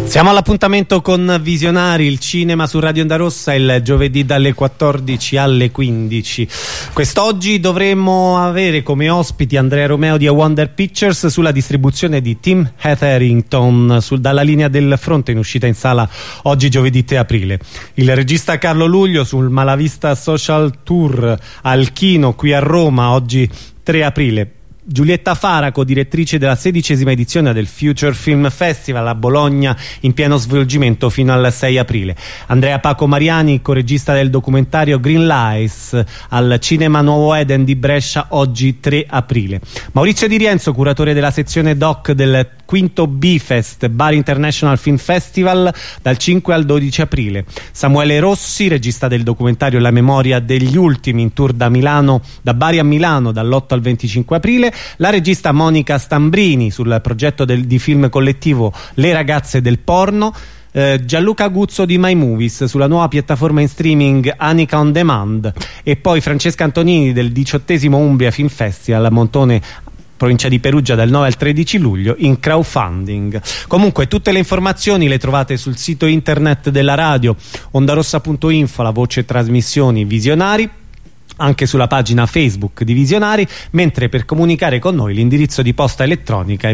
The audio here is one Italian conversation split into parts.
Siamo all'appuntamento con Visionari, il cinema su Radio Onda Rossa, il giovedì dalle 14 alle 15. Quest'oggi dovremmo avere come ospiti Andrea Romeo di A Wonder Pictures sulla distribuzione di Tim Hetherington dalla linea del fronte, in uscita in sala oggi giovedì 3 aprile. Il regista Carlo Luglio sul Malavista Social Tour al Kino qui a Roma oggi 3 aprile. Giulietta Faraco, direttrice della 16ª edizione del Future Film Festival a Bologna, in pieno svolgimento fino al 6 aprile. Andrea Paco Mariani, coregista del documentario Green Lies al Cinema Nuovo Eden di Brescia oggi 3 aprile. Maurizio Di Rienzo, curatore della sezione doc del quinto B-Fest Bari International Film Festival dal 5 al 12 aprile. Samuele Rossi, regista del documentario La memoria degli ultimi, in tour da Bari a Milano dall'8 al 25 aprile. La regista Monica Stambrini sul progetto di film collettivo Le ragazze del porno. Gianluca Guzzo di My Movies sulla nuova piattaforma in streaming Anica On Demand, e poi Francesca Antonini del 18° Umbria Film Festival a Montone, provincia di Perugia, dal 9 al 13 luglio in crowdfunding. Comunque tutte le informazioni le trovate sul sito internet della radio ondarossa.info, la voce trasmissioni Visionari, anche sulla pagina Facebook di Visionari, mentre per comunicare con noi l'indirizzo di posta elettronica è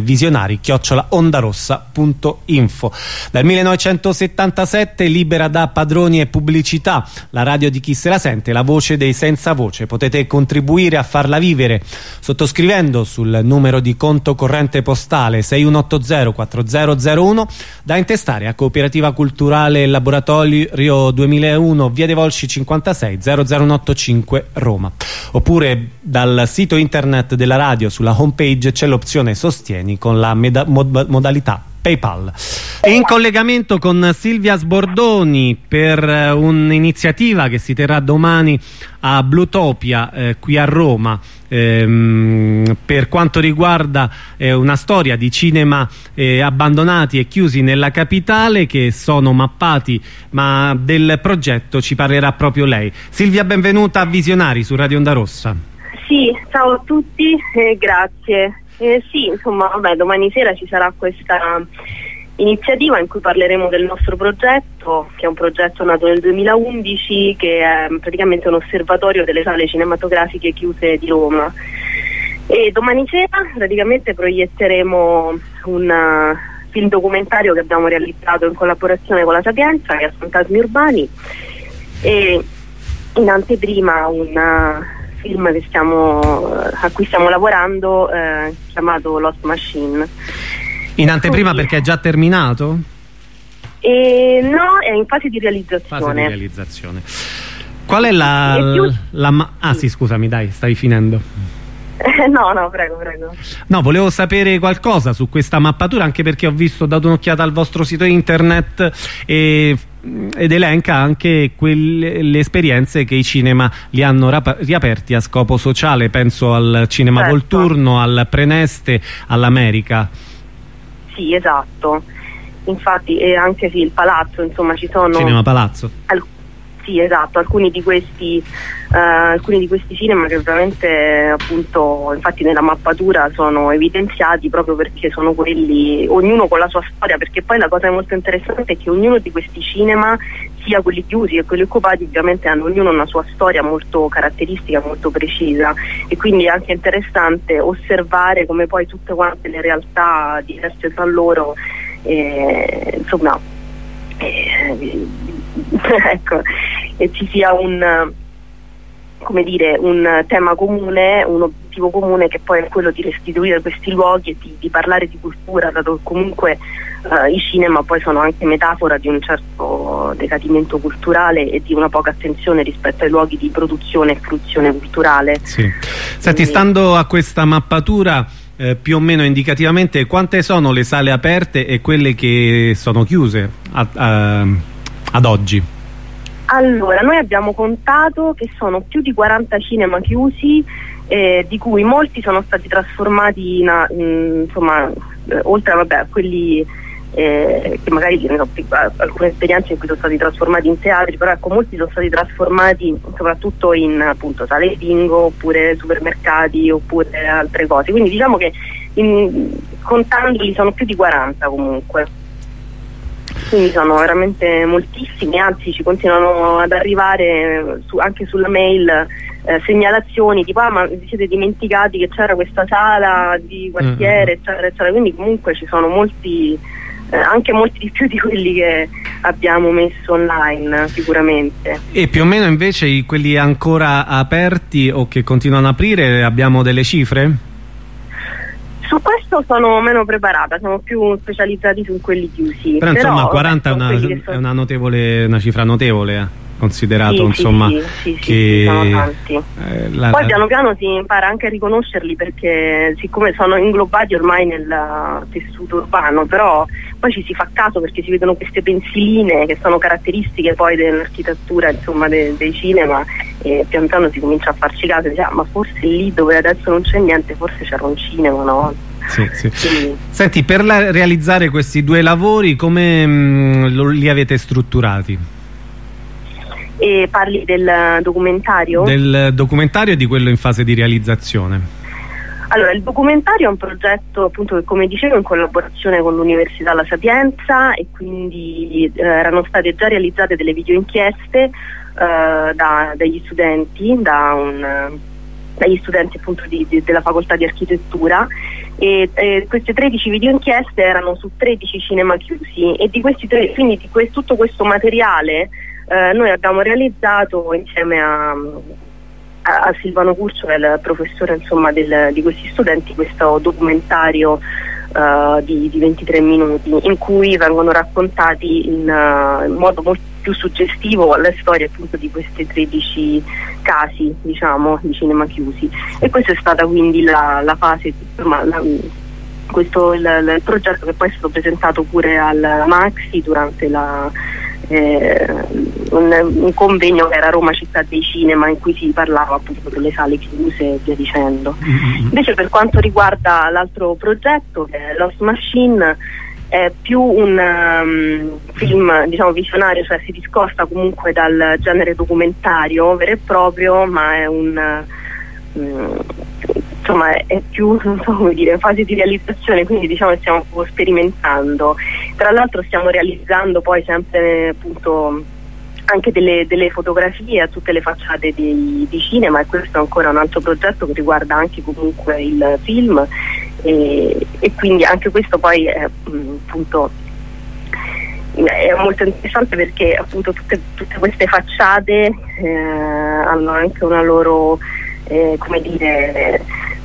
visionari@ondarossa.info. Dal 1977 libera da padroni e pubblicità, la radio di chi se la sente, la voce dei senza voce. Potete contribuire a farla vivere sottoscrivendo sul numero di conto corrente postale 61804001 da intestare a Cooperativa Culturale Laboratorio 2001, via dei Volsci 56 00185 Roma, oppure dal sito internet della radio. Sulla homepage c'è l'opzione Sostieni con la modalità PayPal. E in collegamento con Silvia Sbordoni per un'iniziativa che si terrà domani a Blutopia qui a Roma, per quanto riguarda una storia di cinema abbandonati e chiusi nella capitale, che sono mappati, ma del progetto ci parlerà proprio lei. Silvia, benvenuta a Visionari su Radio Onda Rossa. Sì, ciao a tutti e grazie. Sì, insomma, vabbè, domani sera ci sarà questa iniziativa in cui parleremo del nostro progetto, che è un progetto nato nel 2011, che è praticamente un osservatorio delle sale cinematografiche chiuse di Roma. E domani sera praticamente proietteremo un film documentario che abbiamo realizzato in collaborazione con la Sapienza, che è Fantasmi Urbani, e in anteprima un film che a cui stiamo lavorando, chiamato Lost Machine. In anteprima perché è già terminato? No, è in fase di realizzazione. Qual è sì, scusami, dai, stai finendo. No, prego. No, volevo sapere qualcosa su questa mappatura, anche perché ho dato un'occhiata al vostro sito internet ed elenca anche le esperienze che i cinema li hanno riaperti a scopo sociale. Penso al Cinema certo. Volturno, al Preneste, all'America. Sì, esatto. Infatti anche sì, il Palazzo, insomma, ci sono Cinema Palazzo. Sì, esatto, alcuni di questi cinema che veramente, appunto, infatti nella mappatura sono evidenziati proprio perché sono quelli, ognuno con la sua storia, perché poi la cosa molto interessante è che ognuno di questi cinema, sia quelli chiusi che quelli occupati, ovviamente hanno ognuno una sua storia molto caratteristica, molto precisa, e quindi è anche interessante osservare come poi tutte quante le realtà diverse tra loro, insomma, ecco, e ci sia un tema comune, un obiettivo comune, che poi è quello di restituire questi luoghi e di parlare di cultura, dato che comunque i cinema poi sono anche metafora di un certo decadimento culturale e di una poca attenzione rispetto ai luoghi di produzione e fruizione culturale. Sì. Senti, stando a questa mappatura, più o meno indicativamente quante sono le sale aperte e quelle che sono chiuse ad oggi? Allora, noi abbiamo contato che sono più di 40 cinema chiusi, di cui molti sono stati trasformati insomma, oltre a quelli che magari alcune esperienze in cui sono stati trasformati in teatri, però ecco, molti sono stati trasformati soprattutto in, appunto, sale bingo, oppure supermercati, oppure altre cose, quindi diciamo che contandoli sono più di 40 comunque. quindi sono veramente moltissimi, anzi ci continuano ad arrivare anche sulla mail segnalazioni tipo ma vi siete dimenticati che c'era questa sala di quartiere, eccetera eccetera, quindi comunque ci sono molti, anche molti di più di quelli che abbiamo messo online sicuramente. E più o meno invece quelli ancora aperti o che continuano ad aprire, abbiamo delle cifre? Su questo sono meno preparata, siamo più specializzati su quelli chiusi. Però insomma 40 è una cifra notevole, considerato insomma che sono tanti. Poi piano piano si impara anche a riconoscerli, perché siccome sono inglobati ormai nel tessuto urbano, però poi ci si fa caso perché si vedono queste pensiline che sono caratteristiche poi dell'architettura insomma dei cinema, e pian piano si comincia a farci caso e dice ma forse lì dove adesso non c'è niente forse c'era un cinema, no? Sì. Senti, per realizzare questi due lavori come li avete strutturati? E parli del documentario? Del documentario e di quello in fase di realizzazione. Allora, il documentario è un progetto appunto che, come dicevo, in collaborazione con l'Università La Sapienza, e quindi erano state già realizzate delle videoinchieste dagli studenti, dagli studenti appunto della facoltà di architettura, e queste 13 videoinchieste erano su 13 cinema chiusi, e di questi quindi tutto questo materiale noi abbiamo realizzato insieme a Silvano Curcio, che è il professore insomma di questi studenti, questo documentario di 23 minuti in cui vengono raccontati in modo molto più suggestivo le storie appunto di questi 13 casi diciamo di cinema chiusi. E questa è stata quindi la fase, il progetto che poi è stato presentato pure al Maxi durante un convegno che era Roma Città dei Cinema, in cui si parlava appunto delle sale chiuse e via dicendo. Invece per quanto riguarda l'altro progetto, che è Lost Machine, è più un film diciamo visionario, cioè si discosta comunque dal genere documentario vero e proprio, ma è insomma è più, non so come dire, in fase di realizzazione, quindi diciamo che stiamo un po' sperimentando. Tra l'altro stiamo realizzando poi sempre appunto anche delle fotografie a tutte le facciate di cinema, e questo è ancora un altro progetto che riguarda anche comunque il film, e quindi anche questo poi è appunto è molto interessante, perché appunto tutte queste facciate hanno anche una loro come dire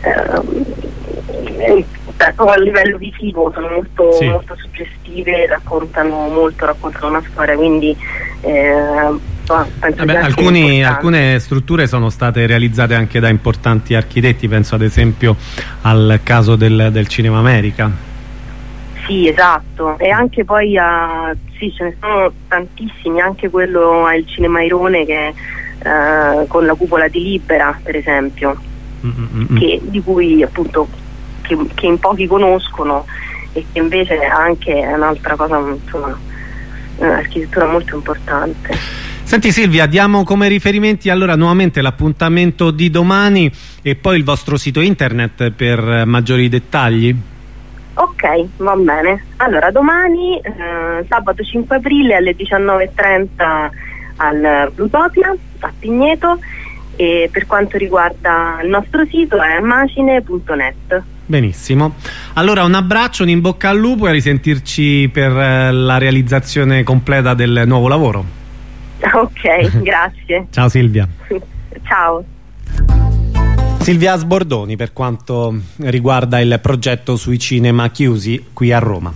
a livello visivo sono molto suggestive, raccontano una storia, quindi penso alcune strutture sono state realizzate anche da importanti architetti, penso ad esempio al caso del Cinema America. Sì, esatto, e anche poi sì, ce ne sono tantissimi, anche quello al Cinema Airone che con la cupola di Libera per esempio, di cui appunto che in pochi conoscono, e che invece anche è un'altra cosa, insomma, un'architettura molto importante. Senti Silvia, diamo come riferimenti allora nuovamente l'appuntamento di domani e poi il vostro sito internet per maggiori dettagli. Ok, va bene. Allora domani sabato 5 aprile alle 19:30 al Plutopia a Pigneto, e per quanto riguarda il nostro sito è macine.net. Benissimo, allora un abbraccio, un in bocca al lupo e a risentirci per la realizzazione completa del nuovo lavoro. Ok, grazie. Ciao Silvia. Ciao. Silvia Sbordoni per quanto riguarda il progetto sui cinema chiusi qui a Roma.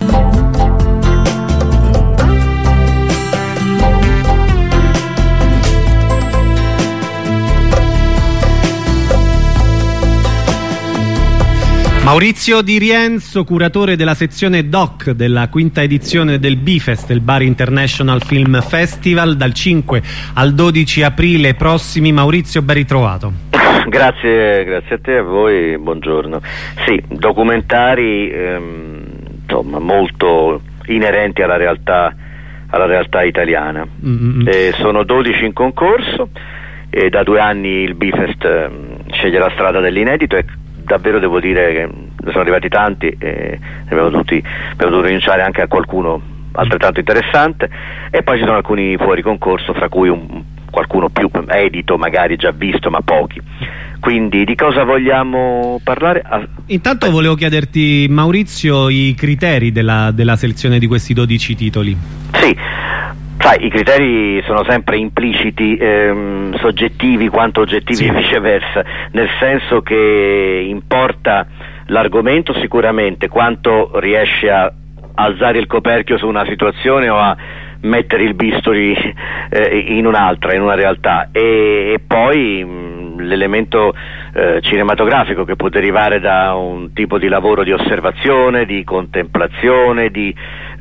Maurizio Di Rienzo, curatore della sezione DOC della quinta edizione del Bifest, il Bari International Film Festival, dal 5 al 12 aprile prossimi. Maurizio, ben ritrovato. Grazie a te e a voi, buongiorno. Sì, documentari insomma molto inerenti alla realtà italiana. Sono 12 in concorso e da 2 anni il Bifest sceglie la strada dell'inedito, e davvero devo dire che ne sono arrivati tanti e abbiamo dovuto rinunciare anche a qualcuno altrettanto interessante, e poi ci sono alcuni fuori concorso, fra cui qualcuno più edito, magari già visto, ma pochi. Quindi di cosa vogliamo parlare? Intanto volevo chiederti, Maurizio, i criteri della selezione di questi 12 titoli. Sì, sai, i criteri sono sempre impliciti, soggettivi quanto oggettivi, e viceversa, nel senso che importa l'argomento sicuramente, quanto riesce a alzare il coperchio su una situazione o a mettere il bisturi in un'altra, in una realtà, e poi l'elemento cinematografico, che può derivare da un tipo di lavoro di osservazione, di contemplazione, di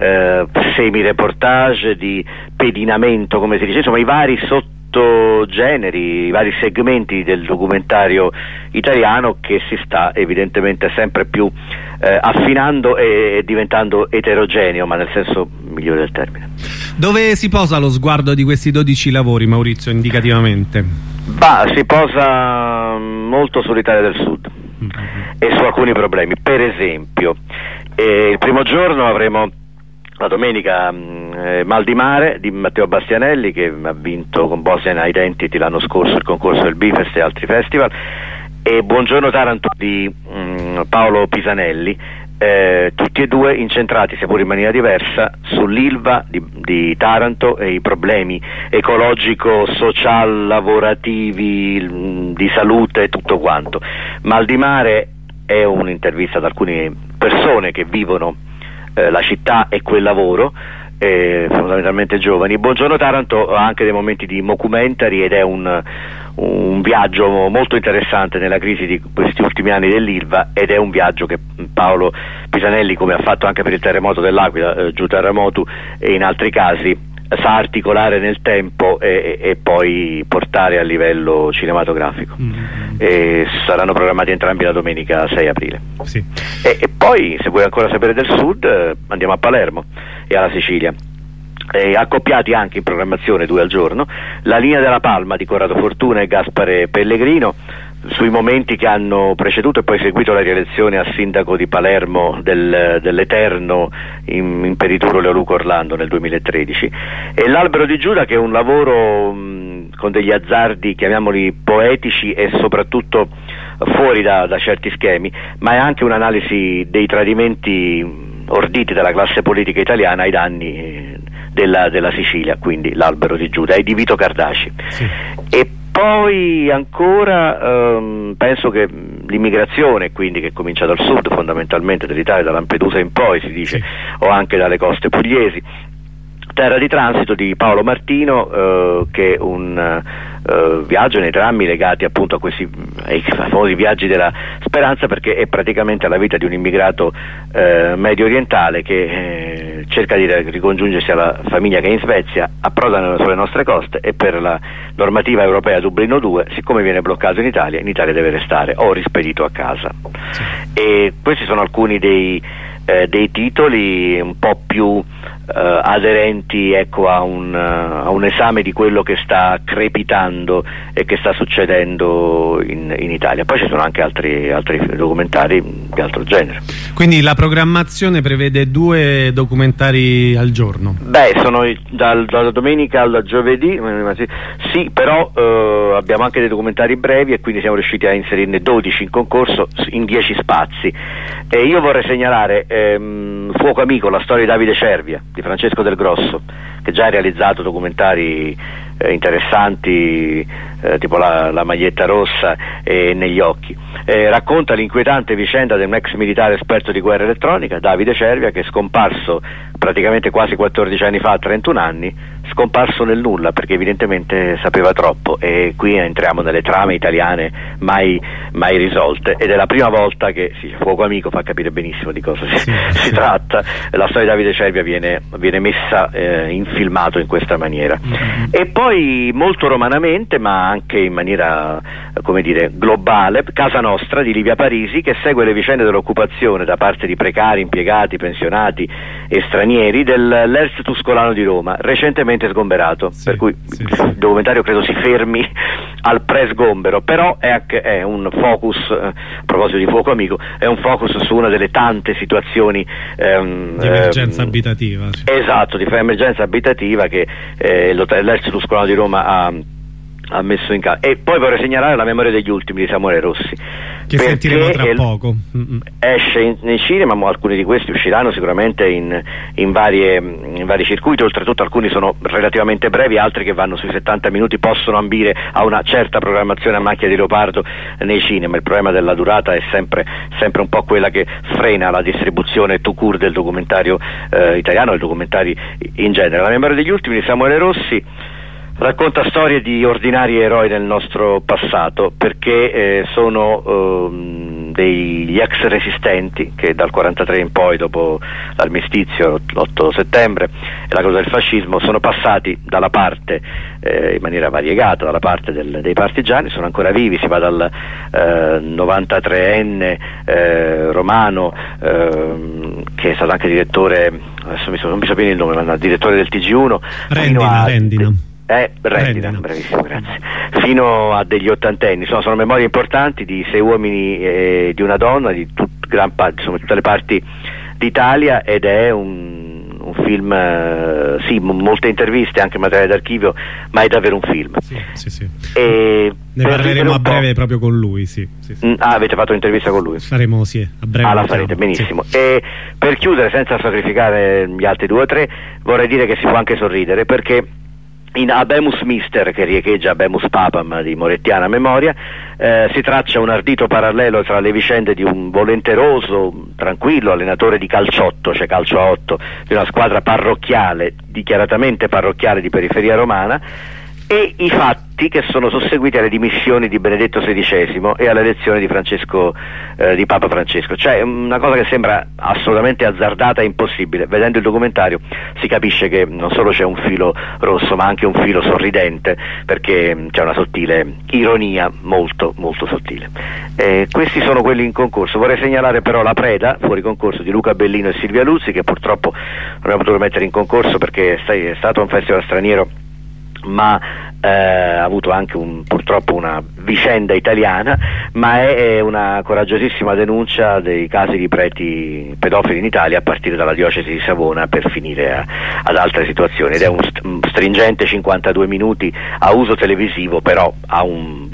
semi-reportage, di pedinamento, come si dice, insomma i vari sottogeneri, i vari segmenti del documentario italiano, che si sta evidentemente sempre più affinando e diventando eterogeneo, ma nel senso migliore del termine. Dove si posa lo sguardo di questi 12 lavori, Maurizio, indicativamente? Si posa molto sull'Italia del Sud e su alcuni problemi. Per esempio, il primo giorno avremo la domenica Mal di Mare di Matteo Bastianelli, che ha vinto con Bosnian Identity l'anno scorso il concorso del Bifest e altri festival, e Buongiorno Taranto di Paolo Pisanelli, tutti e due incentrati, seppur in maniera diversa, sull'Ilva di Taranto e i problemi ecologico-social, lavorativi, di salute e tutto quanto. Mal di Mare è un'intervista ad alcune persone che vivono la città e quel lavoro, fondamentalmente giovani. Buongiorno Taranto ha anche dei momenti di mockumentary ed è un viaggio molto interessante nella crisi di questi ultimi anni dell'Ilva, ed è un viaggio che Paolo Pisanelli, come ha fatto anche per il terremoto dell'Aquila, giù terremoto, e in altri casi, sa articolare nel tempo e poi portare a livello cinematografico. Saranno programmati entrambi la domenica 6 aprile. Sì. E poi, se vuoi ancora sapere del Sud, andiamo a Palermo e alla Sicilia. Accoppiati anche in programmazione 2 al giorno, La linea della Palma di Corrado Fortuna e Gaspare Pellegrino, sui momenti che hanno preceduto e poi seguito la rielezione a sindaco di Palermo dell'eterno imperituro Leoluco Orlando nel 2013, e L'albero di Giuda, che è un lavoro con degli azzardi, chiamiamoli poetici, e soprattutto fuori da certi schemi, ma è anche un'analisi dei tradimenti orditi dalla classe politica italiana ai danni della Sicilia, quindi L'albero di Giuda, e di Vito Cardaci. Sì. E poi ancora penso che l'immigrazione, quindi, che comincia dal sud fondamentalmente dell'Italia, da Lampedusa in poi si dice, o anche dalle coste pugliesi, Terra di transito di Paolo Martino, che è un viaggio nei drammi legati appunto ai famosi viaggi della speranza, perché è praticamente la vita di un immigrato medio orientale che cerca di ricongiungersi alla famiglia che è in Svezia, approda sulle nostre coste e per la normativa europea Dublino 2, siccome viene bloccato in Italia deve restare o rispedito a casa. E questi sono alcuni dei titoli un po' più aderenti, ecco, a un esame di quello che sta crepitando e che sta succedendo in Italia. Poi ci sono anche altri documentari di altro genere. Quindi la programmazione prevede 2 documentari al giorno? Sono dalla domenica al giovedì, sì, però abbiamo anche dei documentari brevi, e quindi siamo riusciti a inserirne 12 in concorso in 10 spazi. E io vorrei segnalare Fuoco Amico, la storia di Davide Cervia di Francesco Del Grosso, che già ha realizzato documentari interessanti, tipo la maglietta rossa e Negli occhi. Racconta l'inquietante vicenda di un ex militare esperto di guerra elettronica, Davide Cervia, che è scomparso praticamente quasi 14 anni fa, a 31 anni, scomparso nel nulla, perché evidentemente sapeva troppo. E qui entriamo nelle trame italiane mai risolte, ed è la prima volta che Fuoco Amico fa capire benissimo di cosa si tratta. La storia di Davide Cervia viene messa in filmato in questa maniera. E poi molto romanamente, ma anche in maniera, come dire, globale, Casa Nostra di Livia Parisi, che segue le vicende dell'occupazione da parte di precari, impiegati, pensionati e stranieri dell'Ers Tuscolano di Roma, recentemente sgomberato, per cui il documentario credo si fermi al pre-sgombero, però è un focus, a proposito di fuoco amico, è un focus su una delle tante situazioni di emergenza abitativa. Esatto, di emergenza abitativa che l'Ers Tuscolano di Roma ha messo in campo. E poi vorrei segnalare La memoria degli ultimi di Samuele Rossi, che sentiremo tra poco. Esce nei cinema, ma alcuni di questi usciranno sicuramente in vari circuiti. Oltretutto alcuni sono relativamente brevi, altri che vanno sui 70 minuti possono ambire a una certa programmazione a macchia di leopardo nei cinema. Il problema della durata è sempre un po' quella che frena la distribuzione tout court del documentario italiano e dei documentari in genere. La memoria degli ultimi di Samuele Rossi racconta storie di ordinari eroi del nostro passato, perché sono degli ex resistenti che dal 43 in poi, dopo l'armistizio, l'8 settembre e la cosa del fascismo, sono passati dalla parte in maniera variegata, dalla parte dei partigiani, sono ancora vivi. Si va dal 93enne romano che è stato anche direttore, adesso non mi so bene il nome, ma direttore del TG1, Rendina. Rendina, bravissimo, grazie. Fino a degli ottantenni, sono memorie importanti di 6 uomini e di una donna di tutte le parti d'Italia, ed è un film, molte interviste, anche materiale d'archivio, ma è davvero un film. Sì. E ne parleremo a breve proprio con lui, sì. Avete fatto un'intervista con lui? Faremo, a breve. La farete, benissimo. Sì. E per chiudere, senza sacrificare gli altri 2 o 3, vorrei dire che si può anche sorridere, perché in Habemus Mister, che riecheggia Habemus Papam di Morettiana memoria, si traccia un ardito parallelo tra le vicende di un volenteroso, tranquillo allenatore di calciotto, cioè calcio a 8, di una squadra parrocchiale, dichiaratamente parrocchiale di periferia romana, e i fatti che sono susseguiti alle dimissioni di Benedetto XVI e all'elezione di Papa Francesco. Cioè una cosa che sembra assolutamente azzardata e impossibile. Vedendo il documentario si capisce che non solo c'è un filo rosso, ma anche un filo sorridente, perché c'è una sottile ironia, molto molto sottile. Questi sono quelli in concorso. Vorrei segnalare però La preda, fuori concorso, di Luca Bellino e Silvia Luzzi, che purtroppo non abbiamo potuto mettere in concorso perché è stato un festival straniero, ma ha avuto anche purtroppo una vicenda italiana, ma è una coraggiosissima denuncia dei casi di preti pedofili in Italia, a partire dalla diocesi di Savona per finire ad altre situazioni, ed è un stringente 52 minuti a uso televisivo, però ha un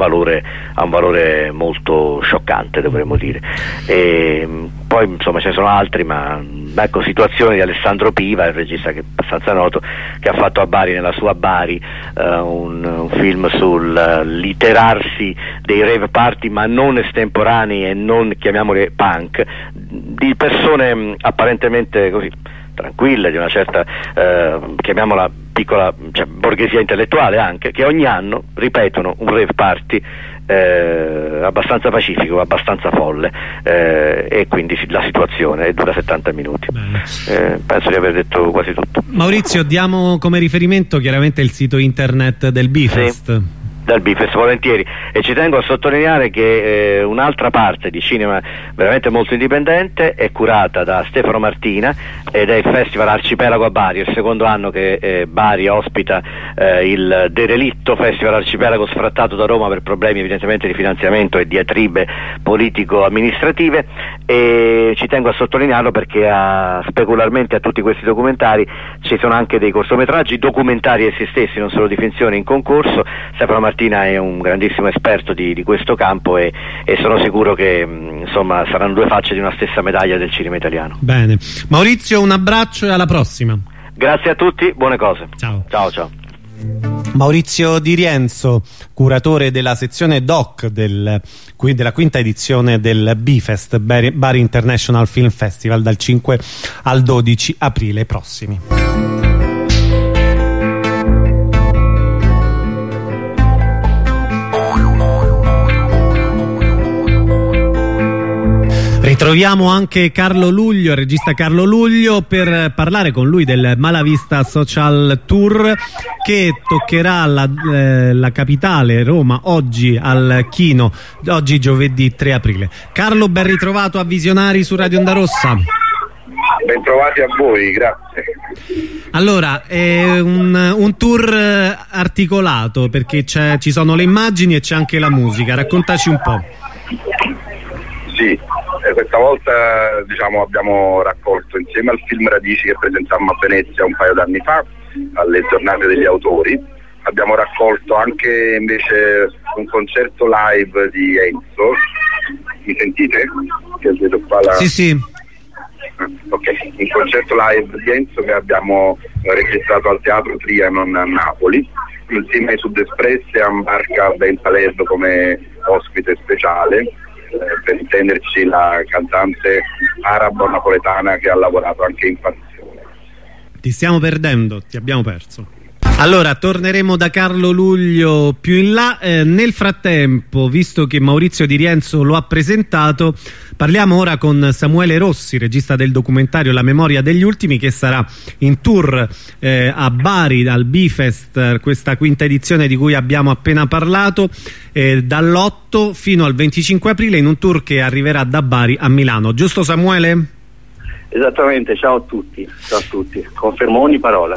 valore molto scioccante, dovremmo dire. E poi insomma ce ne sono altri, ma ecco, situazioni di Alessandro Piva, il regista che è abbastanza noto, che ha fatto a Bari, nella sua Bari, un film sul literarsi dei rave party, ma non estemporanei e non, chiamiamole, punk, di persone apparentemente così tranquille, di una certa chiamiamola piccola, cioè borghesia intellettuale anche, che ogni anno ripetono un rave party abbastanza pacifico, abbastanza folle, e quindi la situazione dura 70 minuti. Penso di aver detto quasi tutto. Maurizio, diamo come riferimento chiaramente il sito internet del Bifest. Sì. Dal Bifest, volentieri, e ci tengo a sottolineare che un'altra parte di cinema veramente molto indipendente è curata da Stefano Martina, ed è il Festival Arcipelago a Bari, il secondo anno che Bari ospita il derelitto Festival Arcipelago, sfrattato da Roma per problemi evidentemente di finanziamento e diatribe politico-amministrative, e ci tengo a sottolinearlo perché specularmente a tutti questi documentari ci sono anche dei cortometraggi documentari essi stessi, non solo di finzione, in concorso. Stefano Martina è un grandissimo esperto di questo campo, e sono sicuro che insomma saranno 2 facce di una stessa medaglia del cinema italiano. Bene, Maurizio, un abbraccio e alla prossima. Grazie a tutti, buone cose. Ciao. Maurizio Di Rienzo, curatore della sezione DOC della 5ª edizione del Bifest, Bari International Film Festival, dal 5 al 12 aprile prossimi. Ritroviamo anche Carlo Luglio, il regista Carlo Luglio, per parlare con lui del Malavista Social Tour, che toccherà la capitale, Roma, oggi al Kino, oggi giovedì 3 aprile. Carlo, ben ritrovato a Visionari su Radio Onda Rossa. Bentrovati a voi, grazie. Allora, è un tour articolato, perché ci sono le immagini e c'è anche la musica. Raccontaci un po'. Sì, questa volta diciamo abbiamo raccolto insieme al film Radici che presentammo a Venezia un paio d'anni fa, alle giornate degli autori, abbiamo raccolto anche invece un concerto live di Enzo. Mi sentite? Che vedo qua la... Sì. Ok, un concerto live di Enzo che abbiamo registrato al Teatro Trianon a Napoli, insieme ai Sudespressi e a Barca Bentaleb come ospite speciale, per intenderci la cantante arabo-napoletana che ha lavorato anche in Passione. Ti stiamo perdendo, ti abbiamo perso. Allora, torneremo da Carlo Luglio più in là. Nel frattempo, visto che Maurizio Di Rienzo lo ha presentato, parliamo ora con Samuele Rossi, regista del documentario La memoria degli ultimi, che sarà in tour a Bari al Bifest, questa quinta edizione di cui abbiamo appena parlato, dall'8 fino al 25 aprile in un tour che arriverà da Bari a Milano. Giusto, Samuele? Esattamente, ciao a tutti, confermo ogni parola.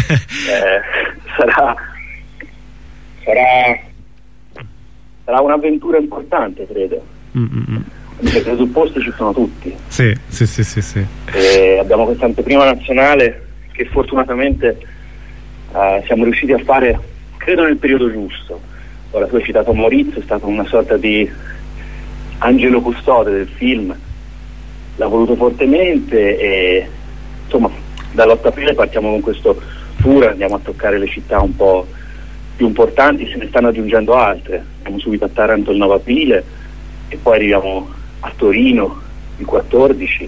Sarà un'avventura importante, credo. I presupposti ci sono tutti. Sì. Abbiamo questa anteprima nazionale che fortunatamente siamo riusciti a fare, credo, nel periodo giusto. Ora, tu hai citato Maurizio, è stato una sorta di angelo custode del film. L'ha voluto fortemente e insomma dall'8 aprile partiamo con questo tour, andiamo a toccare le città un po' più importanti, se ne stanno aggiungendo altre. Andiamo subito a Taranto il 9 aprile e poi arriviamo a Torino il 14,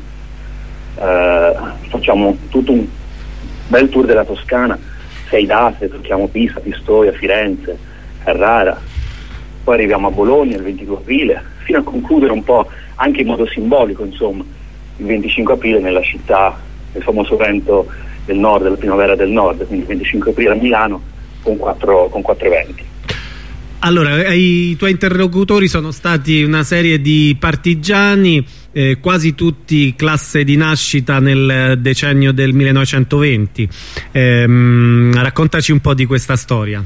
facciamo tutto un bel tour della Toscana, 6 date, tocchiamo Pisa, Pistoia, Firenze, Carrara, poi arriviamo a Bologna il 22 aprile fino a concludere un po' anche in modo simbolico, insomma, il 25 aprile nella città del famoso vento del nord, della primavera del nord, quindi il 25 aprile a Milano con quattro eventi. Allora, i tuoi interlocutori sono stati una serie di partigiani, quasi tutti classe di nascita nel decennio del 1920. Raccontaci un po' di questa storia.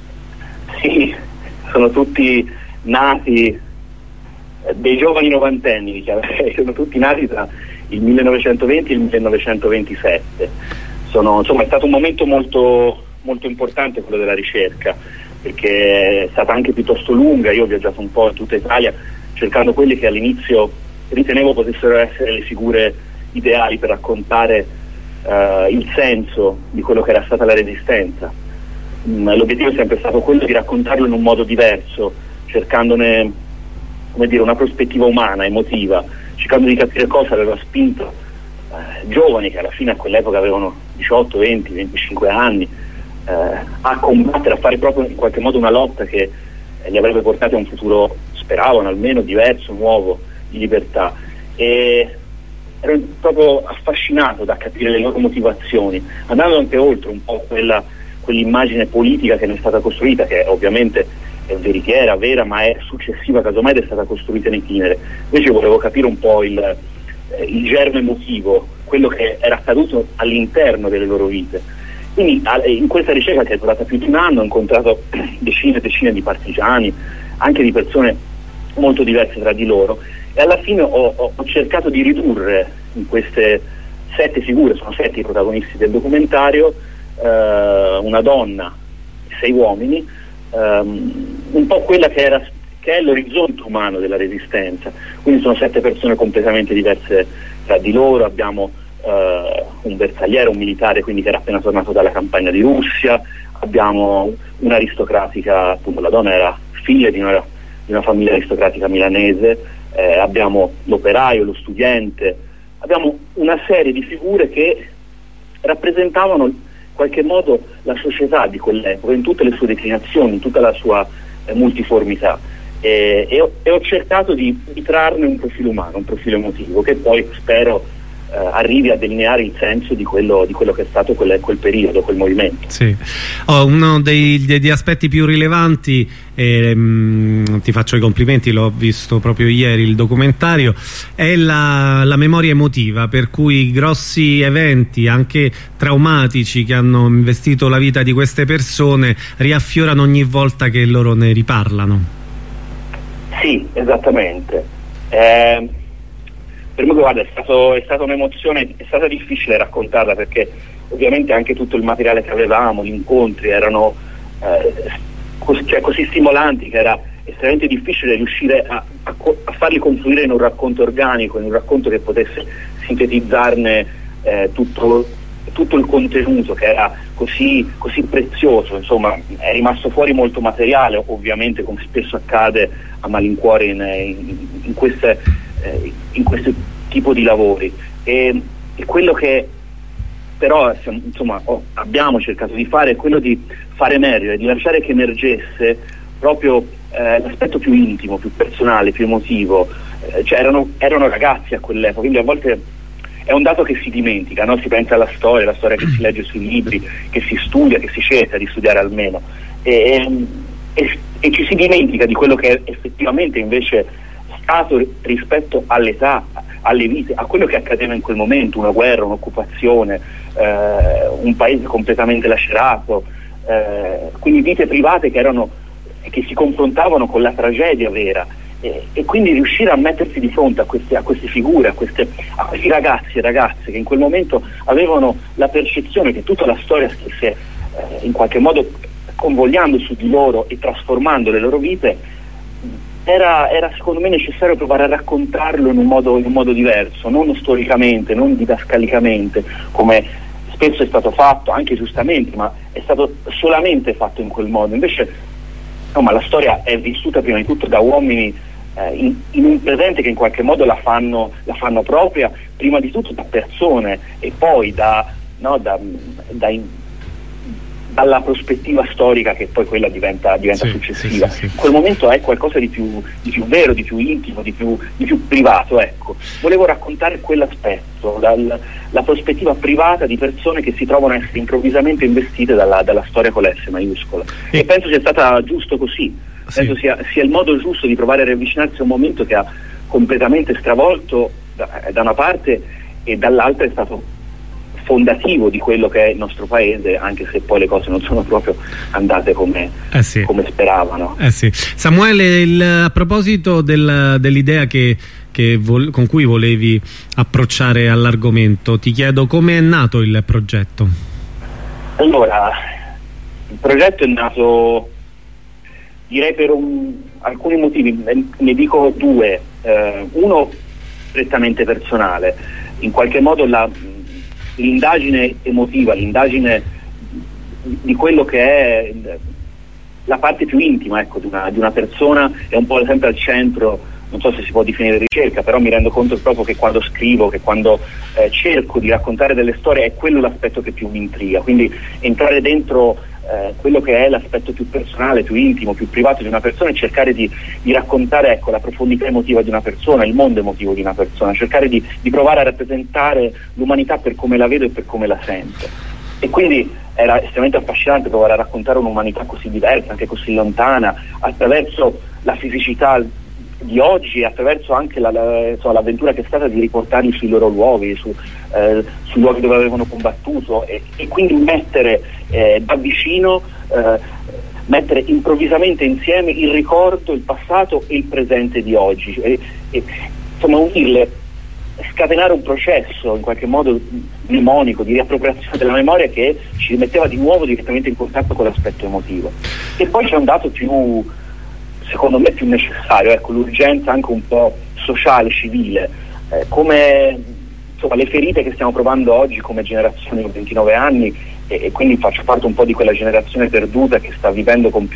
Sì, sono tutti nati, dei giovani novantenni, diciamo, sono tutti nati tra il 1920 e il 1927. Insomma, è stato un momento molto, molto importante quello della ricerca, perché è stata anche piuttosto lunga. Io ho viaggiato un po' in tutta Italia cercando quelli che all'inizio ritenevo potessero essere le figure ideali per raccontare il senso di quello che era stata la Resistenza. L'obiettivo è sempre stato quello di raccontarlo in un modo diverso, cercandone, come dire, una prospettiva umana, emotiva, cercando di capire cosa aveva spinto giovani che alla fine a quell'epoca avevano 18, 20, 25 anni a combattere, a fare proprio in qualche modo una lotta che li avrebbe portati a un futuro, speravano almeno, diverso, nuovo, di libertà. E ero proprio affascinato da capire le loro motivazioni, andando anche oltre un po' quell'immagine politica che ne è stata costruita, che ovviamente è veritiera, vera, ma è successiva casomai ed è stata costruita in itinere. Invece volevo capire un po' il germe emotivo, quello che era accaduto all'interno delle loro vite. Quindi in questa ricerca, che è durata più di un anno, ho incontrato decine e decine di partigiani, anche di persone molto diverse tra di loro, e alla fine ho cercato di ridurre in queste 7 figure, sono 7 i protagonisti del documentario, una donna, 6 uomini, un po' quella che è l'orizzonte umano della Resistenza. Quindi sono 7 persone completamente diverse tra di loro. Abbiamo un bersagliere, un militare, quindi che era appena tornato dalla campagna di Russia. Abbiamo un'aristocratica, appunto la donna era figlia di una famiglia aristocratica milanese, abbiamo l'operaio, lo studente, abbiamo una serie di figure che rappresentavano in qualche modo la società di quell'epoca in tutte le sue declinazioni, in tutta la sua multiformità, e ho cercato di trarne un profilo umano, un profilo emotivo, che poi spero arrivi a delineare il senso di quello che è stato quel periodo, quel movimento. Sì. Uno degli aspetti più rilevanti, ti faccio i complimenti, l'ho visto proprio ieri il documentario, è la memoria emotiva, per cui grossi eventi anche traumatici che hanno investito la vita di queste persone riaffiorano ogni volta che loro ne riparlano. Sì, esattamente. Per me, guarda, è stata un'emozione, è stata difficile raccontarla, perché ovviamente anche tutto il materiale che avevamo, gli incontri erano così stimolanti che era estremamente difficile riuscire a farli confluire in un racconto organico, in un racconto che potesse sintetizzarne tutto il contenuto, che era così prezioso. Insomma, è rimasto fuori molto materiale, ovviamente, come spesso accade a malincuore in questo tipo di lavori, e quello che però abbiamo cercato di fare è quello di far emergere, di lasciare che emergesse proprio l'aspetto più intimo, più personale, più emotivo. Cioè erano ragazzi a quell'epoca, quindi a volte è un dato che si dimentica, no? Si pensa alla storia, la storia che si legge sui libri, che si studia, che si cerca di studiare almeno, e ci si dimentica di quello che è effettivamente invece stato rispetto all'età, alle vite, a quello che accadeva in quel momento, una guerra, un'occupazione, un paese completamente lacerato, quindi vite private che si confrontavano con la tragedia vera, e quindi riuscire a mettersi di fronte a queste figure, a questi ragazzi e ragazze che in quel momento avevano la percezione che tutta la storia stesse in qualche modo convogliando su di loro e trasformando le loro vite. Era secondo me necessario provare a raccontarlo in un modo diverso, non storicamente, non didascalicamente, come spesso è stato fatto, anche giustamente, ma è stato solamente fatto in quel modo. Invece, insomma, la storia è vissuta prima di tutto da uomini in un presente che in qualche modo la fanno propria, prima di tutto da persone, e poi dalla prospettiva storica, che poi quella diventa successiva. Sì. Quel momento è qualcosa di più vero, di più intimo, di più privato, ecco. Volevo raccontare quell'aspetto, la prospettiva privata di persone che si trovano a essere improvvisamente investite dalla storia con l'S maiuscola, e penso sia stata giusto così. Penso sia il modo giusto di provare a riavvicinarsi a un momento che ha completamente stravolto da una parte, e dall'altra è stato fondativo di quello che è il nostro paese, anche se poi le cose non sono proprio andate come speravano. Sì. Samuele, a proposito dell'idea con cui volevi approcciare all'argomento, ti chiedo come è nato il progetto. Allora, il progetto è nato, direi, per alcuni motivi, ne dico due. Uno prettamente personale, in qualche modo l'indagine emotiva, l'indagine di quello che è la parte più intima, ecco, di una persona è un po' sempre al centro. Non so se si può definire ricerca, però mi rendo conto proprio che quando scrivo, che quando cerco di raccontare delle storie, è quello l'aspetto che più mi intriga. Quindi entrare dentro quello che è l'aspetto più personale, più intimo, più privato di una persona, e cercare di raccontare, ecco, la profondità emotiva di una persona, il mondo emotivo di una persona, cercare di provare a rappresentare l'umanità per come la vedo e per come la sento. E quindi era estremamente affascinante provare a raccontare un'umanità così diversa, anche così lontana, attraverso la fisicità di oggi, attraverso anche l'avventura che è stata di riportarli sui loro luoghi, sui luoghi dove avevano combattuto, e quindi mettere da vicino, mettere improvvisamente insieme il ricordo, il passato e il presente di oggi, insomma unirle, scatenare un processo in qualche modo mnemonico di riappropriazione della memoria che ci metteva di nuovo direttamente in contatto con l'aspetto emotivo. E poi c'è un dato secondo me più necessario, ecco, l'urgenza anche un po' sociale, civile, come insomma le ferite che stiamo provando oggi come generazione, con 29 anni, e quindi faccio parte un po' di quella generazione perduta che sta vivendo con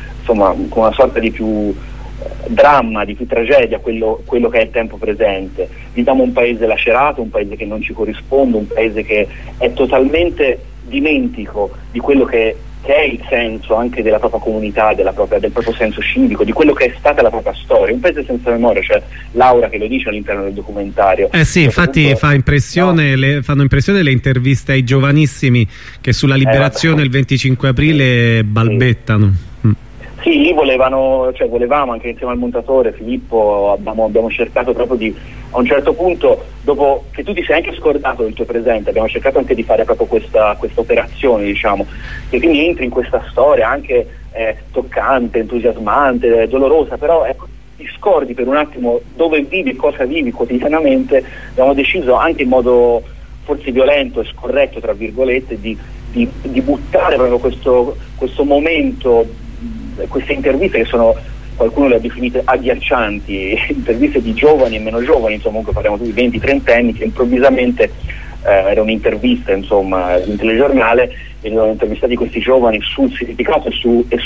una sorta di più dramma, di più tragedia quello che è il tempo presente. Viviamo un paese lacerato, un paese che non ci corrisponde, un paese che è totalmente dimentico di quello che che è il senso anche della propria comunità, del proprio senso civico, di quello che è stata la propria storia. Un paese senza memoria, cioè Laura che lo dice all'interno del documentario. Sì, infatti fa impressione, no? Fanno impressione le interviste ai giovanissimi che sulla liberazione il 25 aprile balbettano. Sì, lì volevamo anche insieme al montatore Filippo, abbiamo cercato proprio di, a un certo punto, dopo che tu ti sei anche scordato del tuo presente, abbiamo cercato anche di fare proprio questa operazione, diciamo, che quindi entri in questa storia anche toccante, entusiasmante, dolorosa, però ecco, ti scordi per un attimo dove vivi, cosa vivi quotidianamente. Abbiamo deciso anche in modo forse violento e scorretto, tra virgolette, di buttare proprio questo momento, queste interviste che sono, qualcuno le ha definite agghiaccianti, interviste di giovani e meno giovani, insomma comunque parliamo di 20-30 anni, che improvvisamente era un'intervista, insomma, di un telegiornale, e venivano intervistati questi giovani sul significato e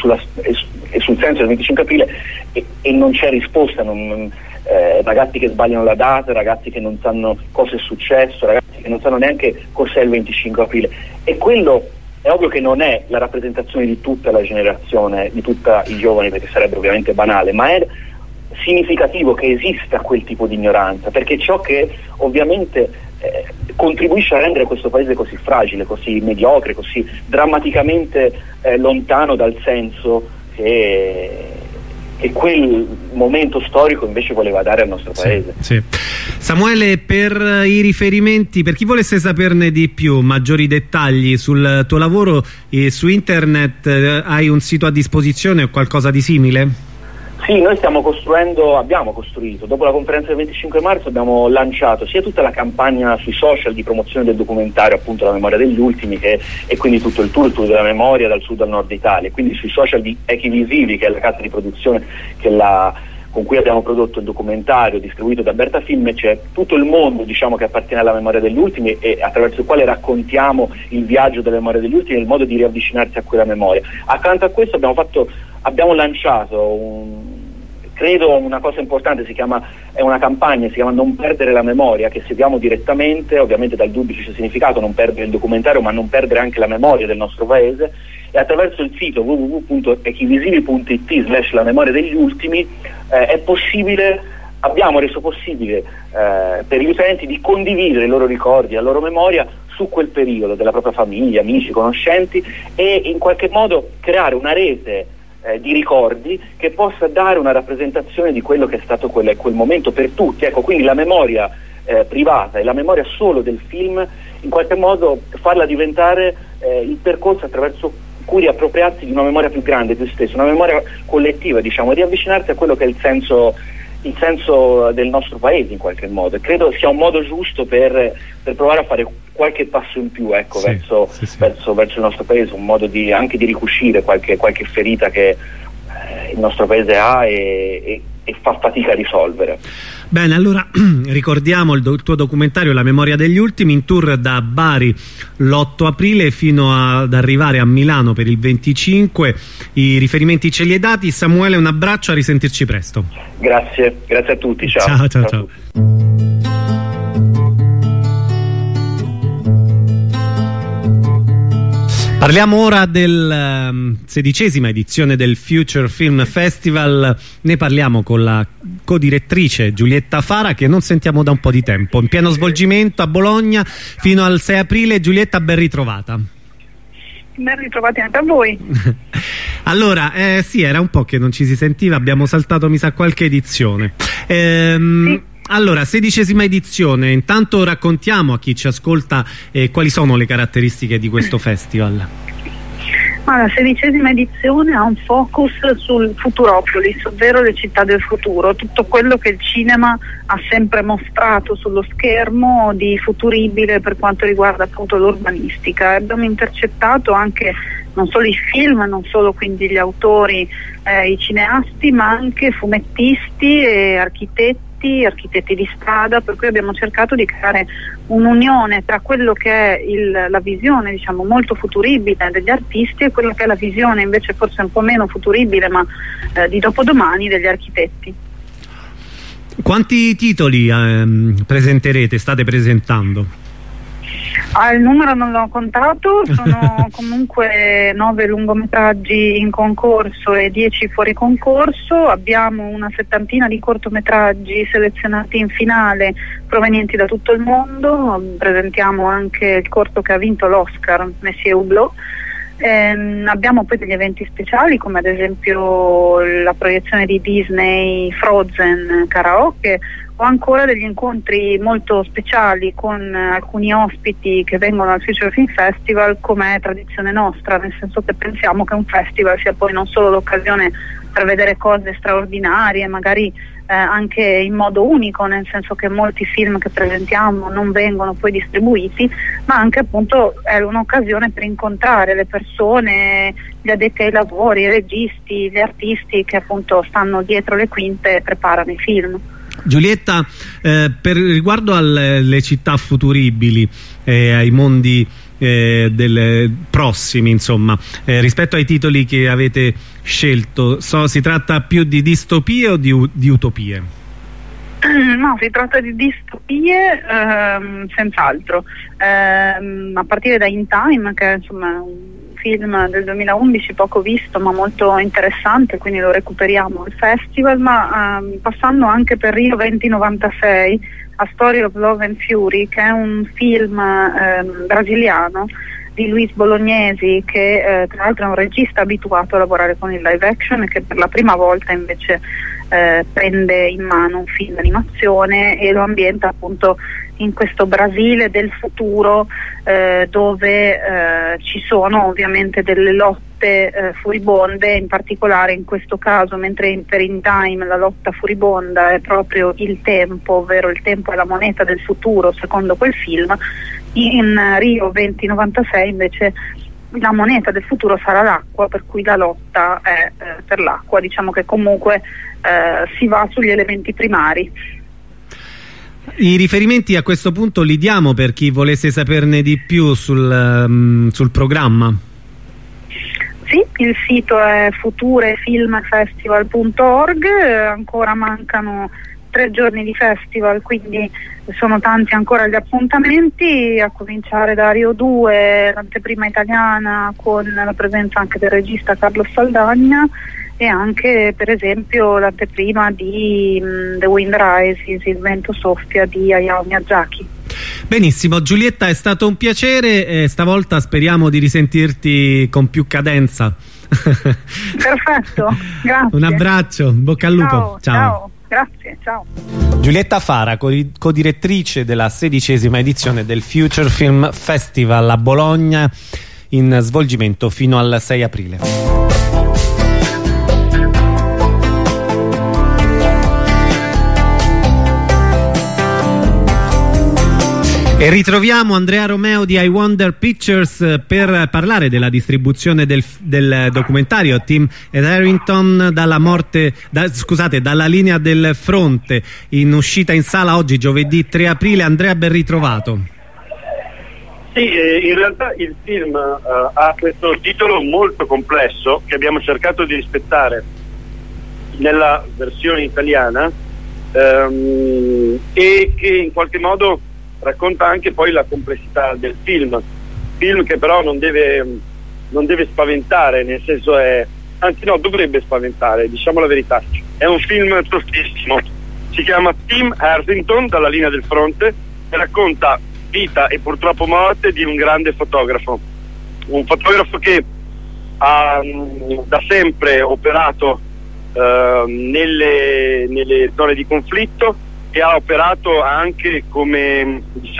sul senso del 25 aprile e non c'è risposta, ragazzi che sbagliano la data, ragazzi che non sanno cosa è successo, ragazzi che non sanno neanche cos'è il 25 aprile, e quello è ovvio che non è la rappresentazione di tutta la generazione, di tutti i giovani, perché sarebbe ovviamente banale, ma è significativo che esista quel tipo di ignoranza, perché ciò che ovviamente contribuisce a rendere questo paese così fragile, così mediocre, così drammaticamente lontano dal senso che quel momento storico invece voleva dare al nostro paese. Sì. Samuele, per i riferimenti, per chi volesse saperne di più, maggiori dettagli sul tuo lavoro, su internet hai un sito a disposizione o qualcosa di simile? Sì, noi abbiamo costruito, dopo la conferenza del 25 marzo abbiamo lanciato sia tutta la campagna sui social di promozione del documentario, appunto La memoria degli ultimi, e quindi tutto il tour della memoria dal sud al nord Italia, quindi sui social di Echivisivi, che è la casa di produzione con cui abbiamo prodotto il documentario distribuito da Berta Film, c'è tutto il mondo, diciamo, che appartiene alla memoria degli ultimi e attraverso il quale raccontiamo il viaggio della memoria degli ultimi e il modo di riavvicinarsi a quella memoria. Accanto a questo abbiamo lanciato credo una cosa importante, è una campagna, si chiama Non perdere la memoria, che seguiamo direttamente, ovviamente dal duplice significato, non perdere il documentario ma non perdere anche la memoria del nostro paese, e attraverso il sito www.echivisivi.it/la memoria degli ultimi abbiamo reso possibile per gli utenti di condividere i loro ricordi, la loro memoria su quel periodo della propria famiglia, amici, conoscenti, e in qualche modo creare una rete di ricordi che possa dare una rappresentazione di quello che è stato quel momento per tutti. Ecco, quindi la memoria privata e la memoria solo del film, in qualche modo farla diventare il percorso attraverso cui riappropriarsi di una memoria più grande, più stessa, una memoria collettiva, diciamo, riavvicinarsi a quello che è il senso del nostro paese in qualche modo, e credo sia un modo giusto per provare a fare qualche passo in più, ecco, verso il nostro paese, un modo anche di ricucire qualche ferita che il nostro paese ha e fa fatica a risolvere. Bene, allora ricordiamo il tuo documentario La memoria degli ultimi, in tour da Bari l'8 aprile fino ad arrivare a Milano per il 25. I riferimenti ce li hai dati. Samuele, un abbraccio, a risentirci presto. Grazie a tutti, ciao. Ciao. Parliamo ora del 16ª edizione del Future Film Festival. Ne parliamo con la co-direttrice Giulietta Fara, che non sentiamo da un po' di tempo. In pieno svolgimento a Bologna fino al 6 aprile. Giulietta, ben ritrovata. Ben ritrovati anche a voi. Allora, sì, era un po' che non ci si sentiva, abbiamo saltato mi sa qualche edizione. Sì. Allora, 16ª edizione, intanto raccontiamo a chi ci ascolta quali sono le caratteristiche di questo festival. La 16ª edizione ha un focus sul Futuropolis, ovvero le città del futuro, tutto quello che il cinema ha sempre mostrato sullo schermo di futuribile per quanto riguarda appunto l'urbanistica. Abbiamo intercettato anche non solo i film, non solo quindi gli autori, i cineasti, ma anche fumettisti e architetti di strada, per cui abbiamo cercato di creare un'unione tra quello che è la visione, diciamo, molto futuribile degli artisti e quello che è la visione invece forse un po' meno futuribile, ma di dopodomani, degli architetti. Quanti titoli state presentando? Il numero non l'ho contato, sono comunque 9 lungometraggi in concorso e 10 fuori concorso. Abbiamo una 70ina di cortometraggi selezionati in finale provenienti da tutto il mondo. Presentiamo anche il corto che ha vinto l'Oscar, Monsieur Hublot. Abbiamo poi degli eventi speciali, come ad esempio la proiezione di Disney Frozen Karaoke, o ancora degli incontri molto speciali con alcuni ospiti che vengono al Future Film Festival, come è tradizione nostra, nel senso che pensiamo che un festival sia poi non solo l'occasione per vedere cose straordinarie, magari anche in modo unico, nel senso che molti film che presentiamo non vengono poi distribuiti, ma anche appunto è un'occasione per incontrare le persone, gli addetti ai lavori, i registi, gli artisti che appunto stanno dietro le quinte e preparano i film. Giulietta, per riguardo alle città futuribili, ai mondi prossimi, insomma, rispetto ai titoli che avete scelto, si tratta più di distopie o di utopie? No, si tratta di distopie, senz'altro, a partire da In Time, che è insomma un film del 2011 poco visto ma molto interessante, quindi lo recuperiamo al festival, ma passando anche per Rio 2096, A Story of Love and Fury, che è un film brasiliano di Luis Bolognesi, che tra l'altro è un regista abituato a lavorare con il live action e che per la prima volta invece prende in mano un film d'animazione e lo ambienta appunto in questo Brasile del futuro, dove ci sono ovviamente delle lotte furibonde, in particolare in questo caso, mentre per In Time la lotta furibonda è proprio il tempo, ovvero il tempo è la moneta del futuro secondo quel film, in Rio 2096 invece la moneta del futuro sarà l'acqua, per cui la lotta è per l'acqua. Diciamo che comunque si va sugli elementi primari. I riferimenti a questo punto li diamo per chi volesse saperne di più sul programma? Sì, il sito è futurefilmfestival.org, ancora mancano 3 giorni di festival, quindi sono tanti ancora gli appuntamenti, a cominciare da Rio 2, l'anteprima italiana con la presenza anche del regista Carlo Saldagna, e anche per esempio l'anteprima di The Wind Rises, Il vento soffia di Hayao Miyazaki. Benissimo, Giulietta, è stato un piacere, stavolta speriamo di risentirti con più cadenza. Perfetto, grazie. Un abbraccio, bocca al lupo. Ciao. Grazie, ciao. Giulietta Fara, codirettrice della 16ª edizione del Future Film Festival a Bologna, in svolgimento fino al 6 aprile. E ritroviamo Andrea Romeo di I Wonder Pictures per parlare della distribuzione del documentario Tim ed Harrington dalla linea del fronte, in uscita in sala oggi giovedì 3 aprile. Andrea, ben ritrovato. Sì, in realtà il film ha questo titolo molto complesso che abbiamo cercato di rispettare nella versione italiana e che in qualche modo racconta anche poi la complessità del film che però non deve spaventare, nel senso dovrebbe spaventare, diciamo la verità. È un film tostissimo, si chiama Tim Harrington dalla linea del fronte e racconta vita e purtroppo morte di un grande fotografo, un fotografo che ha da sempre operato nelle zone di conflitto e ha operato anche come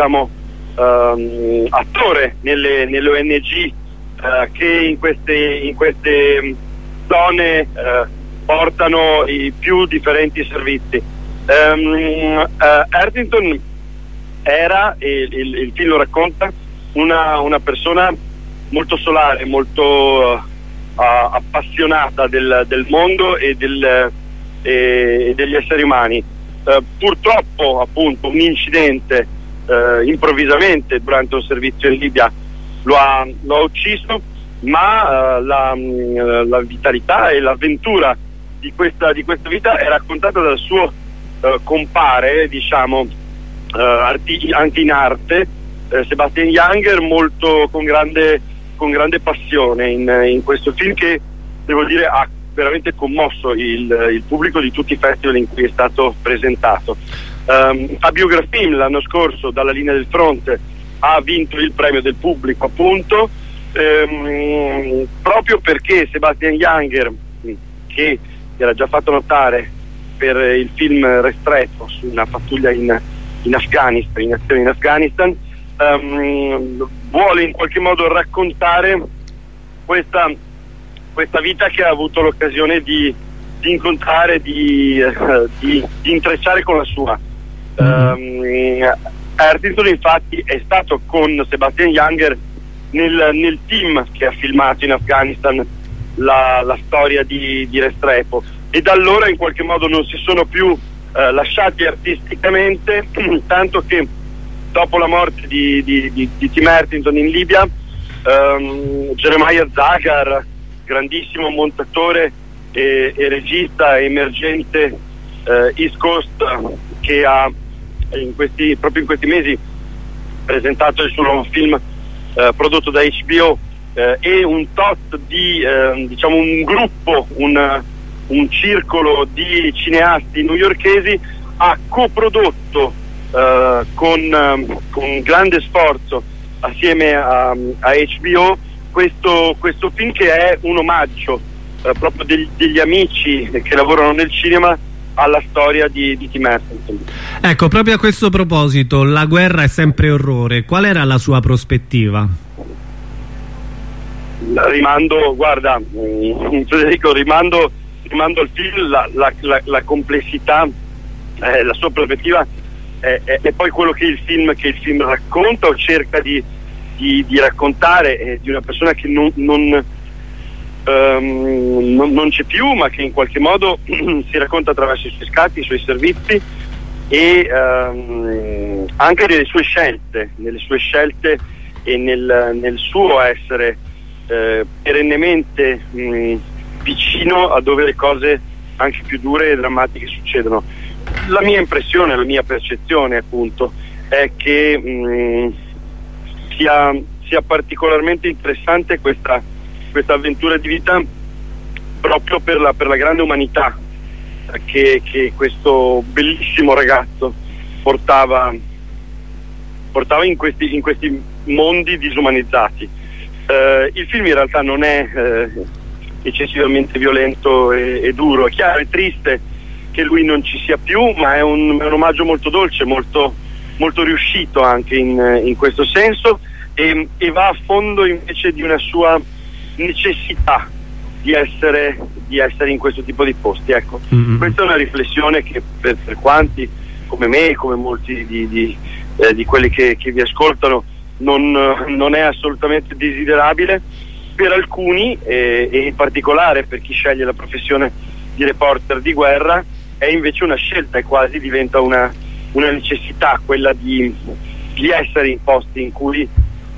attore nelle ONG che in queste zone portano i più differenti servizi. Harrington era, il film lo racconta, una persona molto solare, molto appassionata del mondo e degli esseri umani. Purtroppo appunto un incidente improvvisamente durante un servizio in Libia lo ha ucciso, ma la vitalità e l'avventura di questa vita è raccontata dal suo compare, diciamo, anche in arte, Sebastian Junger molto con grande passione in questo film, che devo dire ha veramente commosso il pubblico di tutti i festival in cui è stato presentato. A Biografilm l'anno scorso, Dalla linea del fronte, ha vinto il premio del pubblico, appunto, proprio perché Sebastian Junger, che era già fatto notare per il film Restretto su una pattuglia in Afghanistan, in azione in Afghanistan, vuole in qualche modo raccontare questa vita che ha avuto l'occasione di incontrare, di intrecciare con la sua. Artington infatti è stato con Sebastian Junger nel team che ha filmato in Afghanistan la storia di Restrepo, e da allora in qualche modo non si sono più lasciati artisticamente, tanto che dopo la morte di Tim Artington in Libia, Jeremiah Zagar, grandissimo montatore e regista emergente East Coast, che ha proprio in questi mesi presentato il suo nuovo film prodotto da HBO, e un tot di diciamo un gruppo, un circolo di cineasti newyorkesi ha coprodotto con grande sforzo assieme a HBO questo film, che è un omaggio proprio degli amici che lavorano nel cinema alla storia di Tim Artington. Ecco, proprio a questo proposito, la guerra è sempre orrore. Qual era la sua prospettiva? Federico, rimando al film, la complessità, la sua prospettiva è poi quello che il film racconta o cerca di raccontare, di una persona che non c'è più, ma che in qualche modo si racconta attraverso i suoi scatti, i suoi servizi, e anche nelle sue scelte e nel suo essere perennemente vicino a dove le cose anche più dure e drammatiche succedono. La mia impressione, la mia percezione appunto è che sia particolarmente interessante questa avventura di vita, proprio per la grande umanità che questo bellissimo ragazzo portava in questi mondi disumanizzati. Il film in realtà non è eccessivamente violento e duro. È chiaro, è triste che lui non ci sia più, ma è un omaggio molto dolce, molto, molto riuscito anche in questo senso, e va a fondo invece di una sua necessità di essere in questo tipo di posti. Ecco, questa è una riflessione che per quanti come me, come molti di quelli che vi ascoltano, non è assolutamente desiderabile. Per alcuni, e in particolare per chi sceglie la professione di reporter di guerra, è invece una scelta, e quasi diventa una necessità quella di essere in posti in cui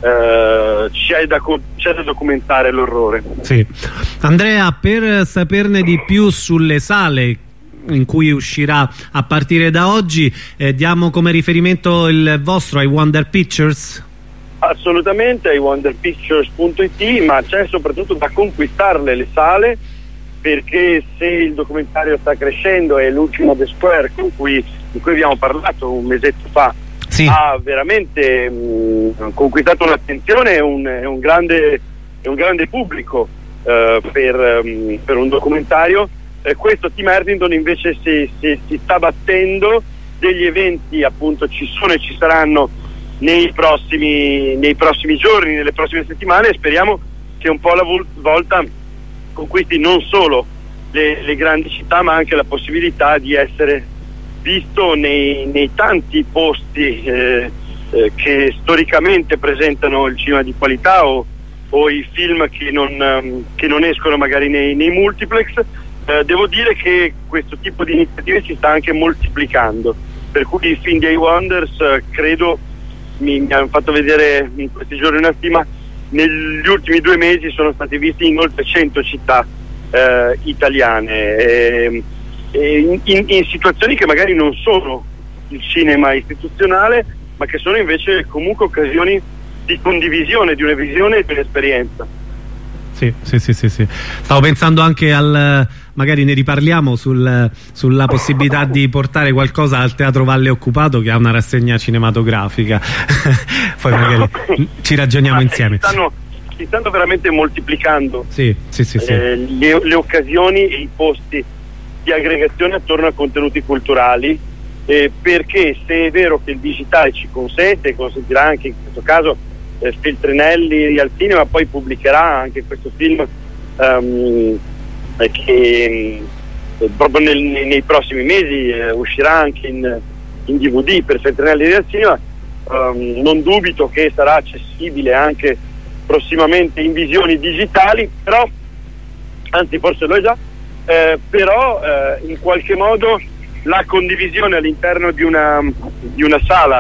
c'è da documentare l'orrore. Sì. Andrea, per saperne di più sulle sale in cui uscirà a partire da oggi, diamo come riferimento il vostro, iWonder Pictures? Assolutamente, iWonderPictures.it, ma c'è soprattutto da conquistarle le sale, perché se il documentario sta crescendo, e l'ultimo The Square di cui abbiamo parlato un mesetto fa, sì, ha veramente conquistato un'attenzione e un grande pubblico per un documentario. Questo Tim Artington invece si sta battendo. Degli eventi appunto ci sono e ci saranno nei prossimi giorni, nelle prossime settimane, e speriamo che un po' alla volta conquisti non solo le grandi città, ma anche la possibilità di essere visto nei tanti posti che storicamente presentano il cinema di qualità, o i film che non escono magari nei multiplex. Devo dire che questo tipo di iniziative si sta anche moltiplicando, per cui i film di iWonders credo, mi hanno fatto vedere in questi giorni una stima, negli ultimi 2 mesi sono stati visti in oltre 100 città italiane, in situazioni che magari non sono il cinema istituzionale, ma che sono invece comunque occasioni di condivisione di una visione e di un'esperienza. Sì. Stavo pensando anche magari ne riparliamo sulla possibilità di portare qualcosa al Teatro Valle Occupato, che ha una rassegna cinematografica. Poi magari ci ragioniamo insieme. Si stanno veramente moltiplicando sì. le occasioni e i posti di aggregazione attorno a contenuti culturali, perché se è vero che il digitale ci consentirà anche in questo caso Feltrinelli al cinema, poi pubblicherà anche questo film che proprio nei prossimi mesi uscirà anche in DVD per Feltrinelli al cinema. Non dubito che sarà accessibile anche prossimamente in visioni digitali, però anzi forse lo è già, però in qualche modo la condivisione all'interno di una sala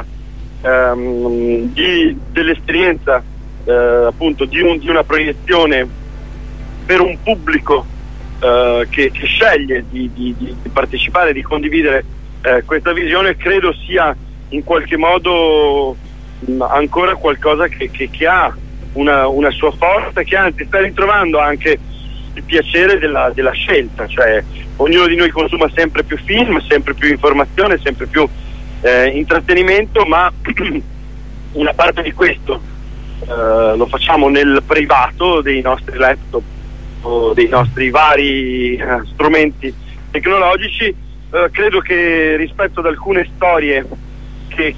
dell'esperienza appunto di una proiezione per un pubblico che sceglie di partecipare, di condividere questa visione, credo sia in qualche modo ancora qualcosa che ha una sua forza, che anzi sta ritrovando anche il piacere della scelta, cioè ognuno di noi consuma sempre più film, sempre più informazione, sempre più intrattenimento, ma una parte di questo lo facciamo nel privato dei nostri laptop o dei nostri vari strumenti tecnologici. Credo che rispetto ad alcune storie che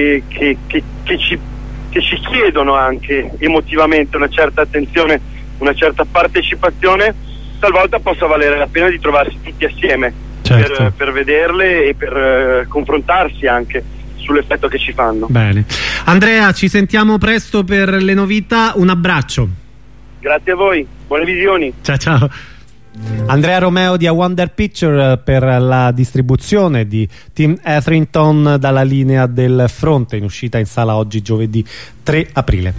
ci chiedono anche emotivamente una certa attenzione, una certa partecipazione, talvolta possa valere la pena di trovarsi tutti assieme. Certo. Per vederle e per confrontarsi anche sull'effetto che ci fanno. Bene. Andrea, ci sentiamo presto per le novità, un abbraccio. Grazie a voi, buone visioni. Ciao. Andrea Romeo di A Wonder Picture per la distribuzione di Tim Etherington dalla linea del fronte, in uscita in sala oggi giovedì 3 aprile.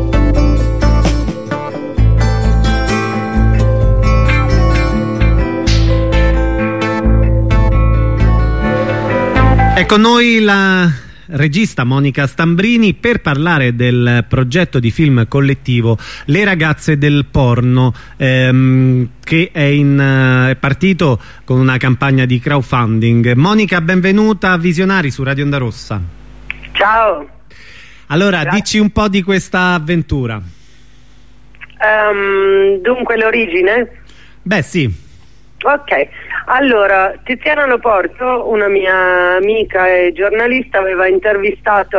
È con noi la regista Monica Stambrini per parlare del progetto di film collettivo Le ragazze del porno, che è partito con una campagna di crowdfunding. Monica, benvenuta a Visionari su Radio Onda Rossa. Ciao. Allora, grazie. Dici un po' di questa avventura. Dunque, l'origine? Beh, sì. Ok, allora Tiziana Loporto, una mia amica e giornalista, aveva intervistato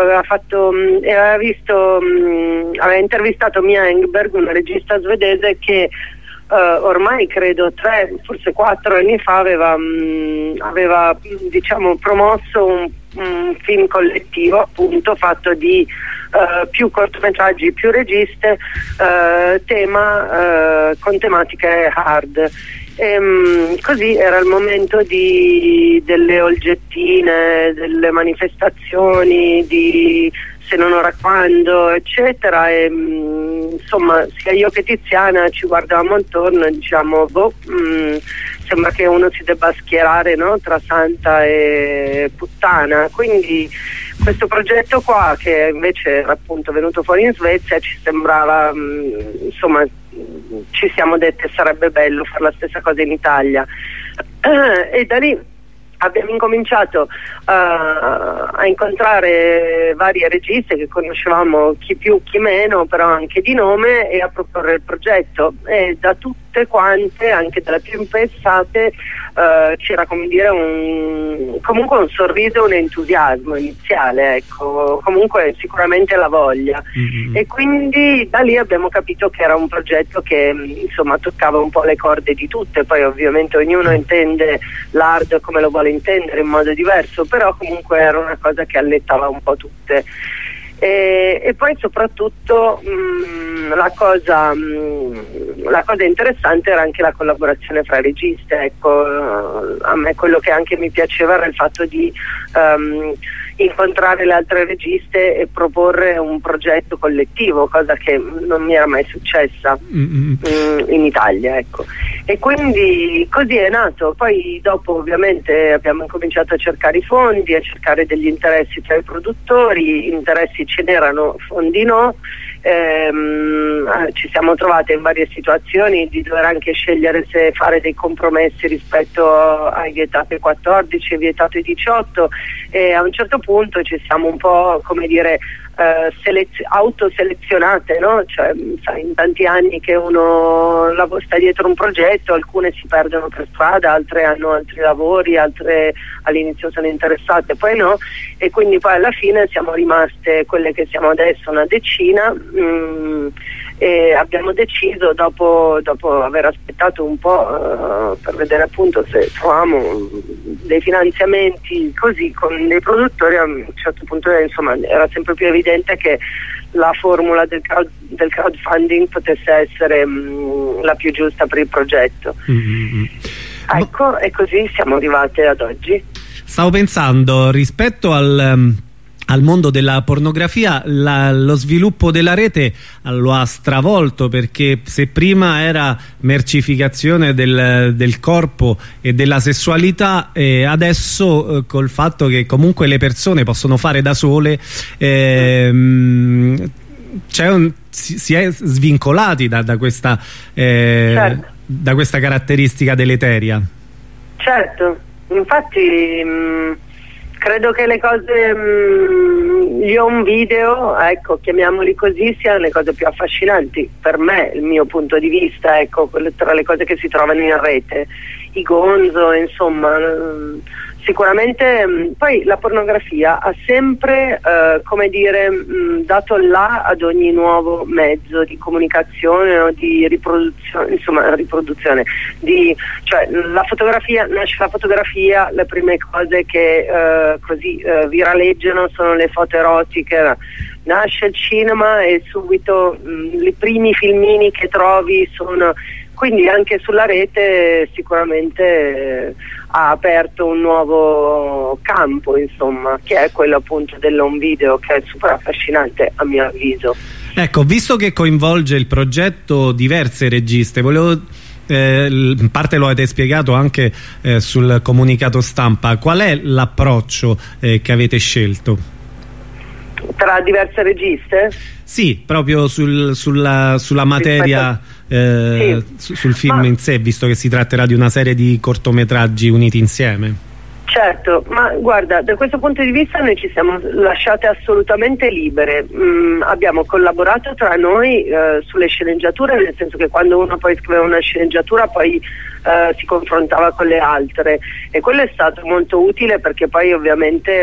Mia Engberg, una regista svedese che ormai credo 3, forse 4 anni fa aveva diciamo promosso un film collettivo, appunto fatto di più cortometraggi, più registe, con tematiche hard. Così era il momento delle olgettine, delle manifestazioni, di Se non ora quando, eccetera, e insomma sia io che Tiziana ci guardavamo intorno e diciamo sembra che uno si debba schierare, no? Tra santa e puttana, quindi questo progetto qua, che invece era appunto venuto fuori in Svezia, ci sembrava insomma, ci siamo dette sarebbe bello fare la stessa cosa in Italia, e da lì abbiamo incominciato a incontrare varie registe che conoscevamo, chi più chi meno, però anche di nome, e a proporre il progetto, e da tutte quante, anche dalle più impensate, c'era, come dire, comunque un sorriso, un entusiasmo iniziale, ecco, comunque sicuramente la voglia. E quindi da lì abbiamo capito che era un progetto che insomma toccava un po' le corde di tutte. Poi ovviamente ognuno intende l'hard come lo vuole intendere, in modo diverso, però comunque era una cosa che allettava un po' tutte. E poi soprattutto la cosa interessante era anche la collaborazione fra registe, ecco. A me quello che anche mi piaceva era il fatto di incontrare le altre registe e proporre un progetto collettivo, cosa che non mi era mai successa in Italia, ecco. E quindi così è nato. Poi dopo ovviamente abbiamo incominciato a cercare i fondi, a cercare degli interessi tra i produttori, interessi ce n'erano, fondi no. Ci siamo trovate in varie situazioni di dover anche scegliere se fare dei compromessi rispetto ai vietati 14 e vietato 18, e a un certo punto ci siamo un po', come dire, autoselezionate, no? Cioè, sai, in tanti anni che uno sta dietro un progetto, alcune si perdono per strada, altre hanno altri lavori, altre all'inizio sono interessate, poi no, e quindi poi alla fine siamo rimaste quelle che siamo adesso, una decina, e abbiamo deciso dopo aver aspettato un po' per vedere appunto se trovavamo dei finanziamenti così con dei produttori. A un certo punto insomma era sempre più evidente che la formula del crowdfunding potesse essere la più giusta per il progetto. Ecco, e così siamo arrivate ad oggi. Stavo pensando, rispetto al mondo della pornografia, lo sviluppo della rete lo ha stravolto, perché se prima era mercificazione del corpo e della sessualità, adesso col fatto che comunque le persone possono fare da sole, si è svincolati da questa certo, da questa caratteristica deleteria. Certo, infatti credo che le cose, gli home video, ecco, chiamiamoli così, siano le cose più affascinanti per me, il mio punto di vista, ecco, tra le cose che si trovano in rete, i gonzo, insomma. Sicuramente poi la pornografia ha sempre, come dire, dato là ad ogni nuovo mezzo di comunicazione o di riproduzione, insomma riproduzione, cioè nasce la fotografia, le prime cose che così viraleggiano sono le foto erotiche, nasce il cinema e subito i primi filmini che trovi sono... Quindi anche sulla rete sicuramente ha aperto un nuovo campo, insomma, che è quello appunto dell'home video, che è super affascinante a mio avviso. Ecco, visto che coinvolge il progetto diverse registe, volevo... in parte lo avete spiegato anche sul comunicato stampa, qual è l'approccio che avete scelto? Tra diverse registe? Sì, proprio sulla materia, sì, sul film in sé, visto che si tratterà di una serie di cortometraggi uniti insieme. Certo, ma guarda, da questo punto di vista noi ci siamo lasciate assolutamente libere. Abbiamo collaborato tra noi sulle sceneggiature, nel senso che quando uno poi scriveva una sceneggiatura poi si confrontava con le altre, e quello è stato molto utile, perché poi ovviamente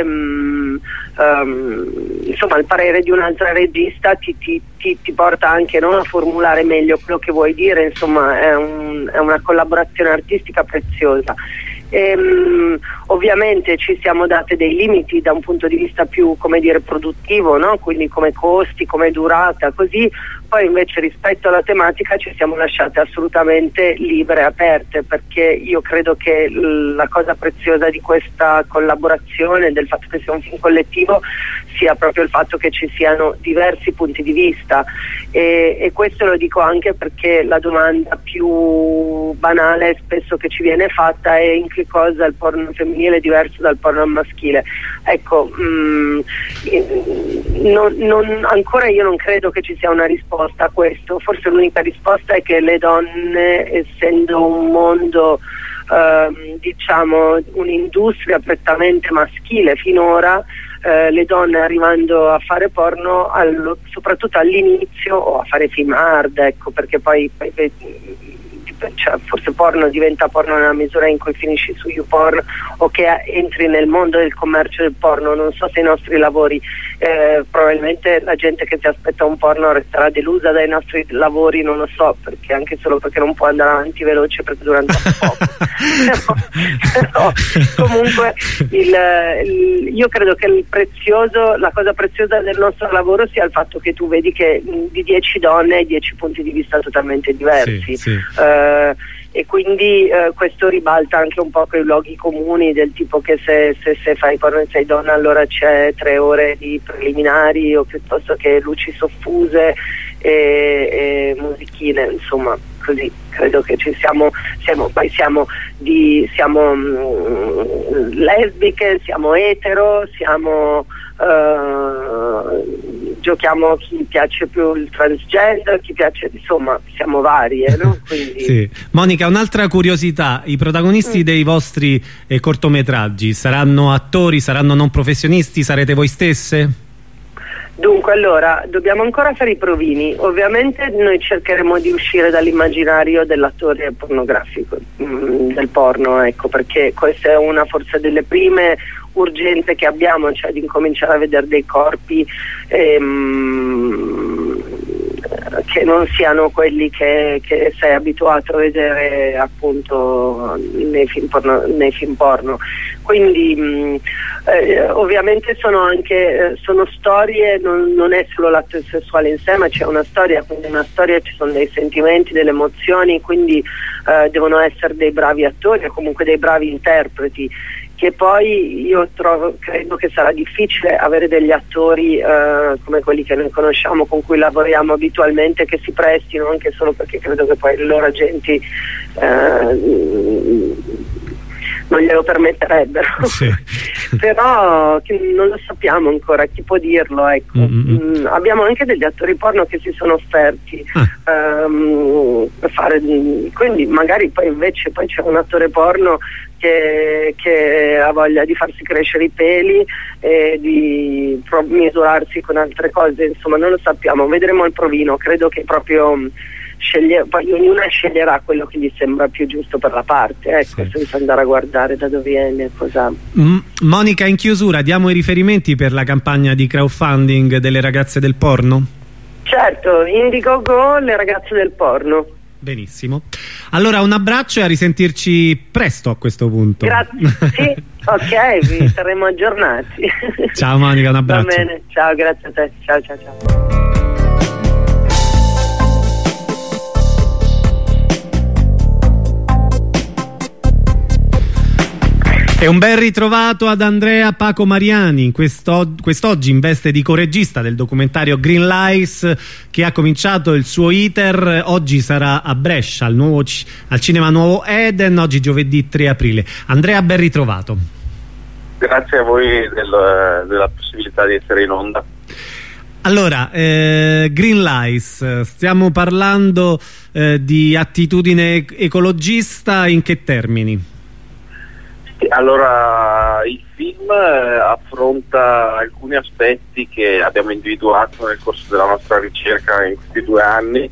insomma il parere di un'altra regista ti porta anche, no, a formulare meglio quello che vuoi dire, insomma è una collaborazione artistica preziosa. Ovviamente ci siamo date dei limiti da un punto di vista più, come dire, produttivo, no? Quindi come costi, come durata, così. Poi invece rispetto alla tematica ci siamo lasciate assolutamente libere e aperte, perché io credo che la cosa preziosa di questa collaborazione, del fatto che sia un film collettivo, sia proprio il fatto che ci siano diversi punti di vista, e questo lo dico anche perché la domanda più banale spesso che ci viene fatta è: in che cosa il porno femminile è diverso dal porno maschile? Ecco, ancora io non credo che ci sia una risposta a questo. Forse l'unica risposta è che le donne, essendo un mondo diciamo un'industria prettamente maschile finora, le donne arrivando a fare porno soprattutto all'inizio, o a fare film hard, ecco, perché poi cioè, forse porno diventa porno nella misura in cui finisci su YouPorn o che entri nel mondo del commercio del porno. Non so se i nostri lavori, probabilmente la gente che si aspetta un porno resterà delusa dai nostri lavori, non lo so, perché anche solo perché non può andare avanti veloce perché dura troppo poco. però comunque io credo che la cosa preziosa del nostro lavoro sia il fatto che tu vedi che di 10 donne hai 10 punti di vista totalmente diversi. Sì. E quindi questo ribalta anche un po' quei luoghi comuni del tipo che se fai porno e sei donna allora c'è 3 ore di preliminari, o piuttosto che luci soffuse e musichine, insomma. così credo che siamo lesbiche, siamo etero, giochiamo chi piace più il transgender, chi piace, insomma siamo varie, no? Quindi... Sì. Monica, un'altra curiosità: i protagonisti dei vostri cortometraggi saranno attori, saranno non professionisti, sarete voi stesse? Dunque, allora, dobbiamo ancora fare i provini. Ovviamente noi cercheremo di uscire dall'immaginario dell'attore pornografico, del porno, ecco, perché questa è una forse delle prime urgenze che abbiamo, cioè di incominciare a vedere dei corpi che non siano quelli che sei abituato a vedere appunto nei film porno. Quindi ovviamente sono storie, non è solo l'atto sessuale in sé, ma c'è una storia, quindi una storia, ci sono dei sentimenti, delle emozioni, quindi devono essere dei bravi attori o comunque dei bravi interpreti, che poi io credo che sarà difficile avere degli attori come quelli che noi conosciamo, con cui lavoriamo abitualmente, che si prestino, anche solo perché credo che poi le loro agenti non glielo permetterebbero. Sì. Però non lo sappiamo ancora, chi può dirlo, ecco. Abbiamo anche degli attori porno che si sono offerti per fare, quindi magari poi invece c'è un attore porno che ha voglia di farsi crescere i peli e di misurarsi con altre cose, insomma non lo sappiamo, vedremo il provino. Credo che proprio poi ognuna sceglierà quello che gli sembra più giusto per la parte, ecco, sì, senza andare a guardare da dove viene, cosa. Monica, in chiusura diamo i riferimenti per la campagna di crowdfunding delle ragazze del porno? Certo, Indiegogo, le ragazze del porno. Benissimo, allora un abbraccio e a risentirci presto a questo punto. Grazie, sì, ok, vi saremo aggiornati. Ciao Monica, un abbraccio. Va bene, ciao, grazie a te, ciao ciao ciao. E un ben ritrovato ad Andrea Paco Mariani, quest'oggi in veste di coregista del documentario Green Lies, che ha cominciato il suo iter. Oggi sarà a Brescia al Cinema Nuovo Eden, oggi giovedì 3 aprile. Andrea, ben ritrovato. Grazie a voi della possibilità di essere in onda. Allora, Green Lies, stiamo parlando di attitudine ecologista, in che termini? Allora, il film affronta alcuni aspetti che abbiamo individuato nel corso della nostra ricerca in questi 2 anni,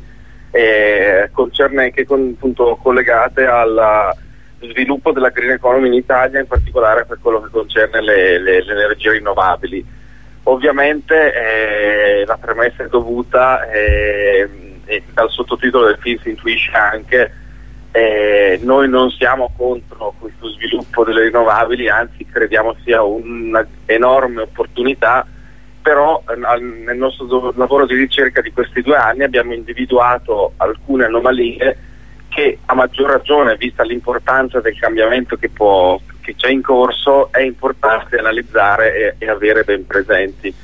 collegate al sviluppo della green economy in Italia, in particolare per quello che concerne le energie rinnovabili. Ovviamente la premessa è dovuta e dal sottotitolo del film si intuisce anche. Noi non siamo contro questo sviluppo delle rinnovabili, anzi crediamo sia un'enorme opportunità, però nel nostro lavoro di ricerca di questi 2 anni abbiamo individuato alcune anomalie che, a maggior ragione, vista l'importanza del cambiamento che c'è in corso, è importante analizzare e avere ben presenti.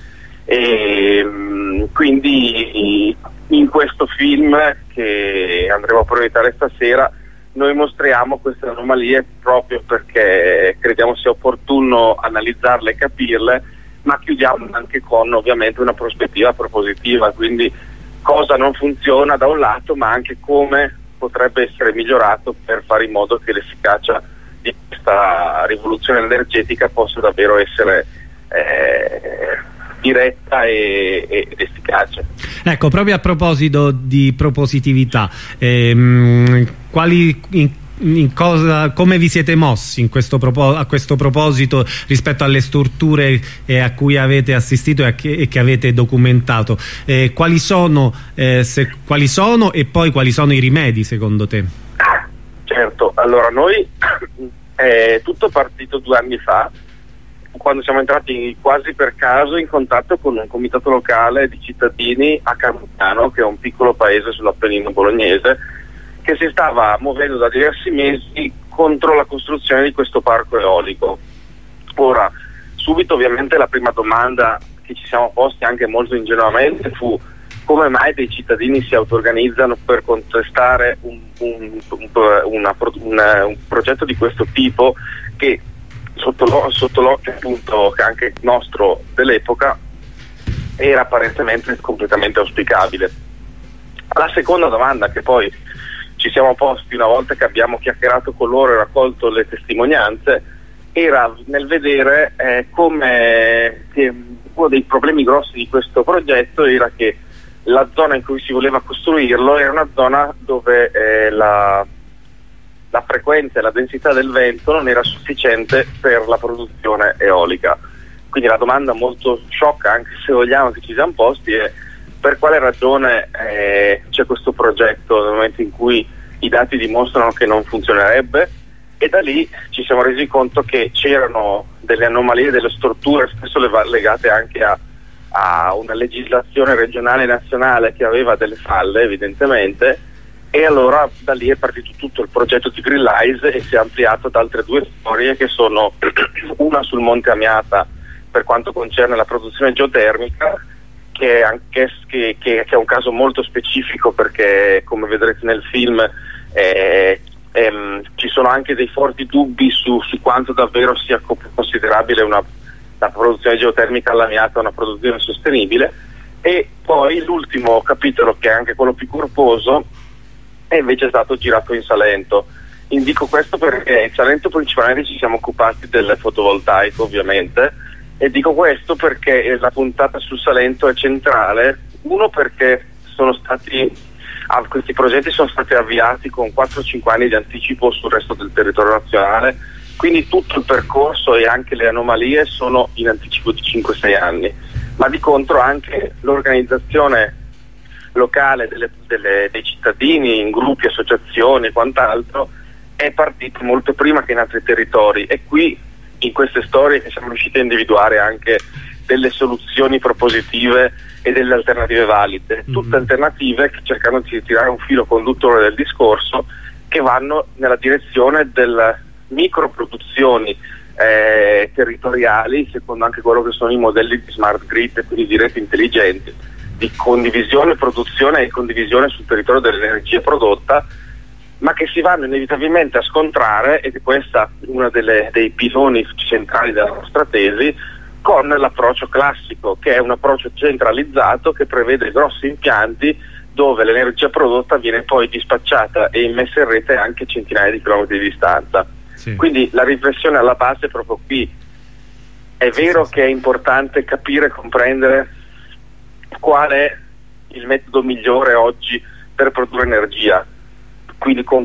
Quindi in questo film che andremo a proiettare stasera noi mostriamo queste anomalie proprio perché crediamo sia opportuno analizzarle e capirle, ma chiudiamo anche con ovviamente una prospettiva propositiva, quindi cosa non funziona da un lato, ma anche come potrebbe essere migliorato per fare in modo che l'efficacia di questa rivoluzione energetica possa davvero essere diretta ed efficace. Ecco, proprio a proposito di propositività, come vi siete mossi a questo proposito rispetto alle storture a cui avete assistito e che avete documentato? Quali sono e poi quali sono i rimedi secondo te? Certo, allora noi tutto partito 2 anni fa, quando siamo entrati quasi per caso in contatto con un comitato locale di cittadini a Carmignano, che è un piccolo paese sull'Appennino bolognese, che si stava muovendo da diversi mesi contro la costruzione di questo parco eolico. Ora, subito ovviamente la prima domanda che ci siamo posti anche molto ingenuamente fu: come mai dei cittadini si auto-organizzano per contestare un progetto di questo tipo, che sotto l'occhio appunto anche nostro dell'epoca era apparentemente completamente auspicabile. La seconda domanda che poi ci siamo posti una volta che abbiamo chiacchierato con loro e raccolto le testimonianze era nel vedere come uno dei problemi grossi di questo progetto era che la zona in cui si voleva costruirlo era una zona dove la frequenza e la densità del vento non era sufficiente per la produzione eolica. Quindi la domanda molto sciocca, anche se vogliamo che ci siamo posti, è per quale ragione c'è questo progetto nel momento in cui i dati dimostrano che non funzionerebbe, e da lì ci siamo resi conto che c'erano delle anomalie delle strutture, spesso legate anche a una legislazione regionale e nazionale che aveva delle falle evidentemente, e allora da lì è partito tutto il progetto di GreenLice e si è ampliato ad altre due storie, che sono una sul Monte Amiata per quanto concerne la produzione geotermica, che è un caso molto specifico perché, come vedrete nel film, ci sono anche dei forti dubbi su quanto davvero sia considerabile la produzione geotermica all'amiata una produzione sostenibile. E poi l'ultimo capitolo, che è anche quello più corposo, è invece stato girato in Salento. Indico questo perché in Salento principalmente ci siamo occupati del fotovoltaico, ovviamente, e dico questo perché la puntata sul Salento è centrale. Uno, perché questi progetti sono stati avviati con 4-5 anni di anticipo sul resto del territorio nazionale, quindi tutto il percorso e anche le anomalie sono in anticipo di 5-6 anni, ma di contro anche l'organizzazione locale dei cittadini in gruppi, associazioni e quant'altro è partita molto prima che in altri territori, e qui in queste storie che siamo riusciti a individuare anche delle soluzioni propositive e delle alternative valide, tutte alternative che cercano di tirare un filo conduttore del discorso, che vanno nella direzione delle microproduzioni territoriali, secondo anche quello che sono i modelli di smart grid, quindi di reti intelligenti, di condivisione, produzione e condivisione sul territorio dell'energia prodotta, ma che si vanno inevitabilmente a scontrare, ed è questa una dei piloni centrali della nostra tesi, con l'approccio classico, che è un approccio centralizzato che prevede grossi impianti dove l'energia prodotta viene poi dispacciata e immessa in rete anche centinaia di chilometri di distanza. Sì. Quindi la riflessione alla base è proprio qui. È vero che è importante capire e comprendere qual è il metodo migliore oggi per produrre energia, quindi con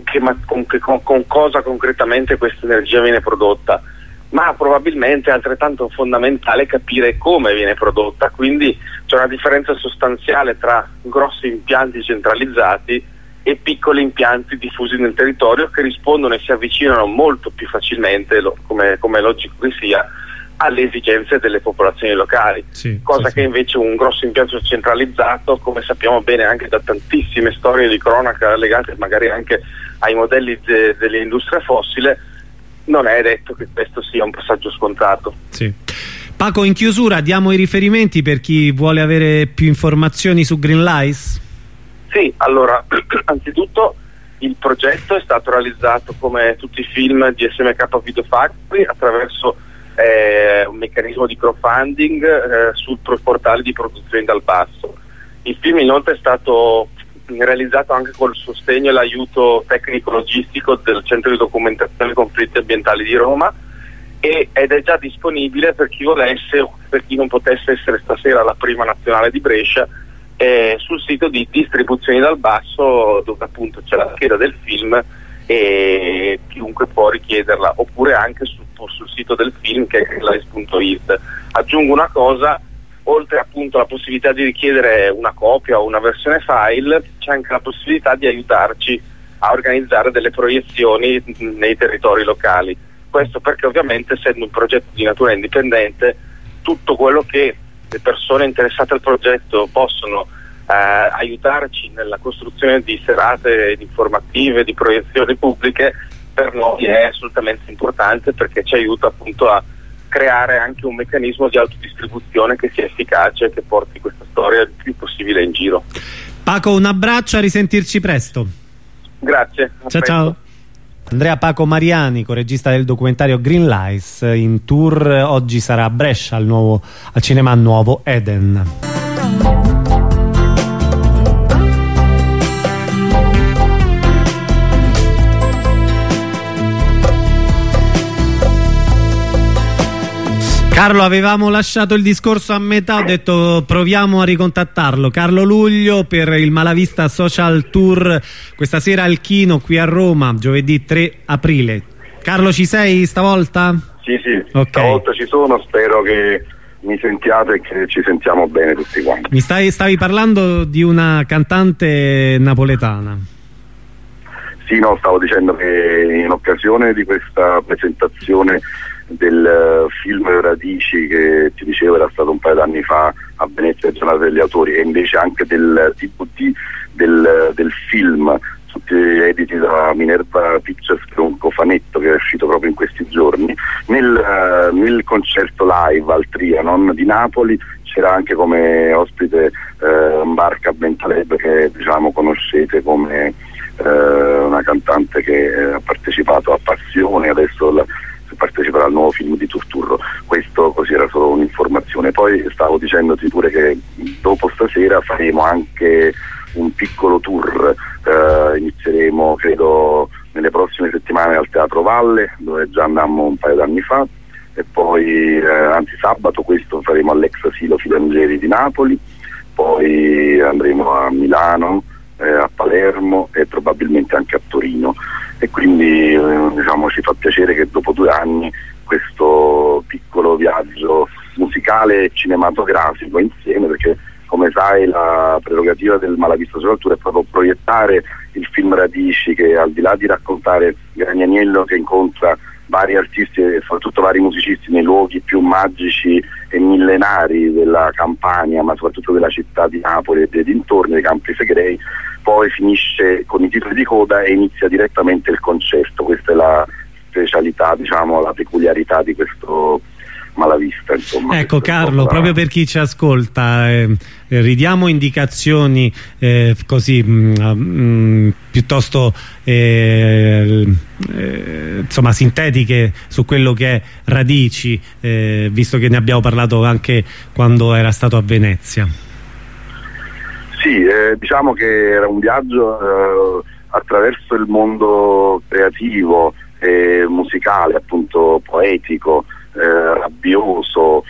cosa concretamente questa energia viene prodotta, ma probabilmente è altrettanto fondamentale capire come viene prodotta. Quindi c'è una differenza sostanziale tra grossi impianti centralizzati e piccoli impianti diffusi nel territorio, che rispondono e si avvicinano molto più facilmente, come è logico che sia, alle esigenze delle popolazioni locali, cosa che invece un grosso impianto centralizzato, come sappiamo bene anche da tantissime storie di cronaca legate magari anche ai modelli delle industrie fossili, non è detto che questo sia un passaggio scontato. Sì. Paco, in chiusura diamo i riferimenti per chi vuole avere più informazioni su GreenLice? Sì, allora, anzitutto il progetto è stato realizzato, come tutti i film di SMK Video Factory, attraverso un meccanismo di crowdfunding sul portale di produzioni dal basso. Il film inoltre è stato realizzato anche col sostegno e l'aiuto tecnico-logistico del Centro di Documentazione Conflitti Ambientali di Roma, ed è già disponibile per chi volesse o per chi non potesse essere stasera alla Prima Nazionale di Brescia, sul sito di Distribuzioni dal Basso, dove appunto c'è la scheda del film e chiunque può richiederla, oppure anche sul sito del film, che è greenlice.it. Aggiungo una cosa: oltre appunto alla possibilità di richiedere una copia o una versione file, c'è anche la possibilità di aiutarci a organizzare delle proiezioni nei territori locali. Questo perché ovviamente, essendo un progetto di natura indipendente, tutto quello che le persone interessate al progetto possono aiutarci nella costruzione di serate informative, di proiezioni pubbliche, per noi è assolutamente importante, perché ci aiuta appunto a creare anche un meccanismo di autodistribuzione che sia efficace e che porti questa storia il più possibile in giro. Paco, un abbraccio, a risentirci presto. Grazie. Ciao. Andrea Paco Mariani, coregista del documentario Green Lights, in tour oggi sarà a Brescia al cinema Nuovo Eden. Carlo, avevamo lasciato il discorso a metà, ho detto proviamo a ricontattarlo. Carlo Luglio per il Malavista Social Tour, questa sera al Kino qui a Roma, giovedì 3 aprile. Carlo, ci sei stavolta? Sì, okay. Stavolta ci sono, spero che mi sentiate e che ci sentiamo bene tutti quanti. Stavi parlando di una cantante napoletana. Sì, no, stavo dicendo che in occasione di questa presentazione del film Radici, che ti dicevo era stato un paio d'anni fa a Venezia, Giornata degli Autori, e invece anche del DVD del film, tutti editi da Minerva Pictures, che è un cofanetto che è uscito proprio in questi giorni. Nel concerto live al Trianon di Napoli c'era anche come ospite Barca Bentaleb, che diciamo conoscete come una cantante che ha partecipato a Passione, adesso parteciperà al nuovo film di Turturro. Questo così era solo un'informazione. Poi stavo dicendoti pure che dopo stasera faremo anche un piccolo tour, inizieremo credo nelle prossime settimane al Teatro Valle, dove già andammo un paio d'anni fa, e poi anzi sabato questo faremo all'ex asilo Filangieri di Napoli, poi andremo a Milano, a Palermo e probabilmente anche a Torino, e quindi diciamo ci fa piacere che dopo 2 anni questo piccolo viaggio musicale e cinematografico insieme, perché come sai la prerogativa del Malavista Social Tour è proprio proiettare il film Radici, che al di là di raccontare Gragnaniello che incontra vari artisti e soprattutto vari musicisti nei luoghi più magici e millenari della Campania, ma soprattutto della città di Napoli e dei dintorni, dei Campi Flegrei, poi finisce con i titoli di coda e inizia direttamente il concerto. Questa è la specialità, diciamo, la peculiarità di questo Malavista, insomma. Ecco Carlo, proprio per chi ci ascolta, ridiamo indicazioni così piuttosto insomma sintetiche su quello che è Radici, visto che ne abbiamo parlato anche quando era stato a Venezia. Sì, diciamo che era un viaggio attraverso il mondo creativo e musicale, appunto poetico, rabbioso,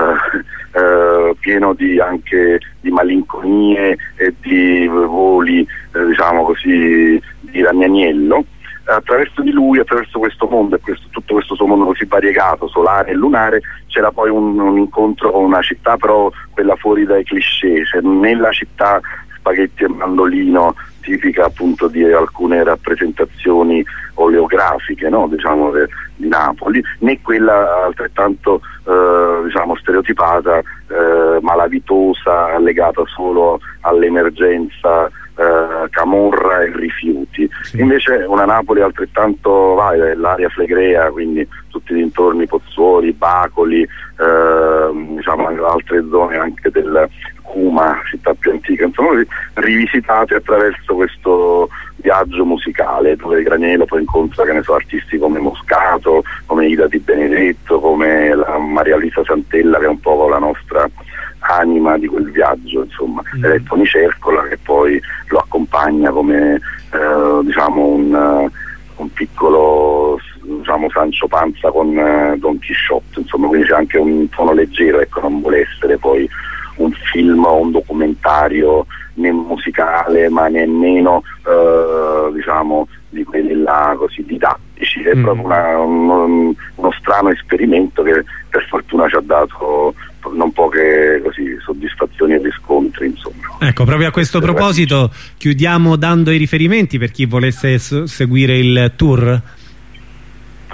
pieno anche di malinconie e di voli, diciamo così, di Ragnaniello. Attraverso di lui, attraverso questo mondo e tutto questo suo mondo così variegato, solare e lunare, c'era poi un incontro con una città, però quella fuori dai cliché, cioè nella città spaghetti e mandolino, tipica appunto di alcune rappresentazioni oleografiche, no? Diciamo di Napoli, né quella altrettanto diciamo stereotipata, malavitosa, legata solo all'emergenza camorra e rifiuti. Sì. Invece una Napoli altrettanto l'area flegrea, quindi tutti i dintorni, Pozzuoli, Bacoli, diciamo altre zone anche del Cuma, città più antica, insomma, rivisitate attraverso questo viaggio musicale, dove Graniello poi incontra, che ne so, artisti come Moscato, come Ida Di Benedetto, come la Maria Luisa Santella, che è un po' la nostra anima di quel viaggio, insomma, e Toni Cercola, che poi lo accompagna come diciamo un piccolo, diciamo, Sancho Panza con Don Chisciotte, insomma, quindi c'è anche un tono leggero, ecco, non vuole essere poi un film o un documentario né musicale, ma nemmeno diciamo di quelli là così didattici. È proprio uno strano esperimento che per fortuna ci ha dato non poche così soddisfazioni e riscontri, insomma. Ecco, proprio a questo proposito chiudiamo dando i riferimenti per chi volesse seguire il tour.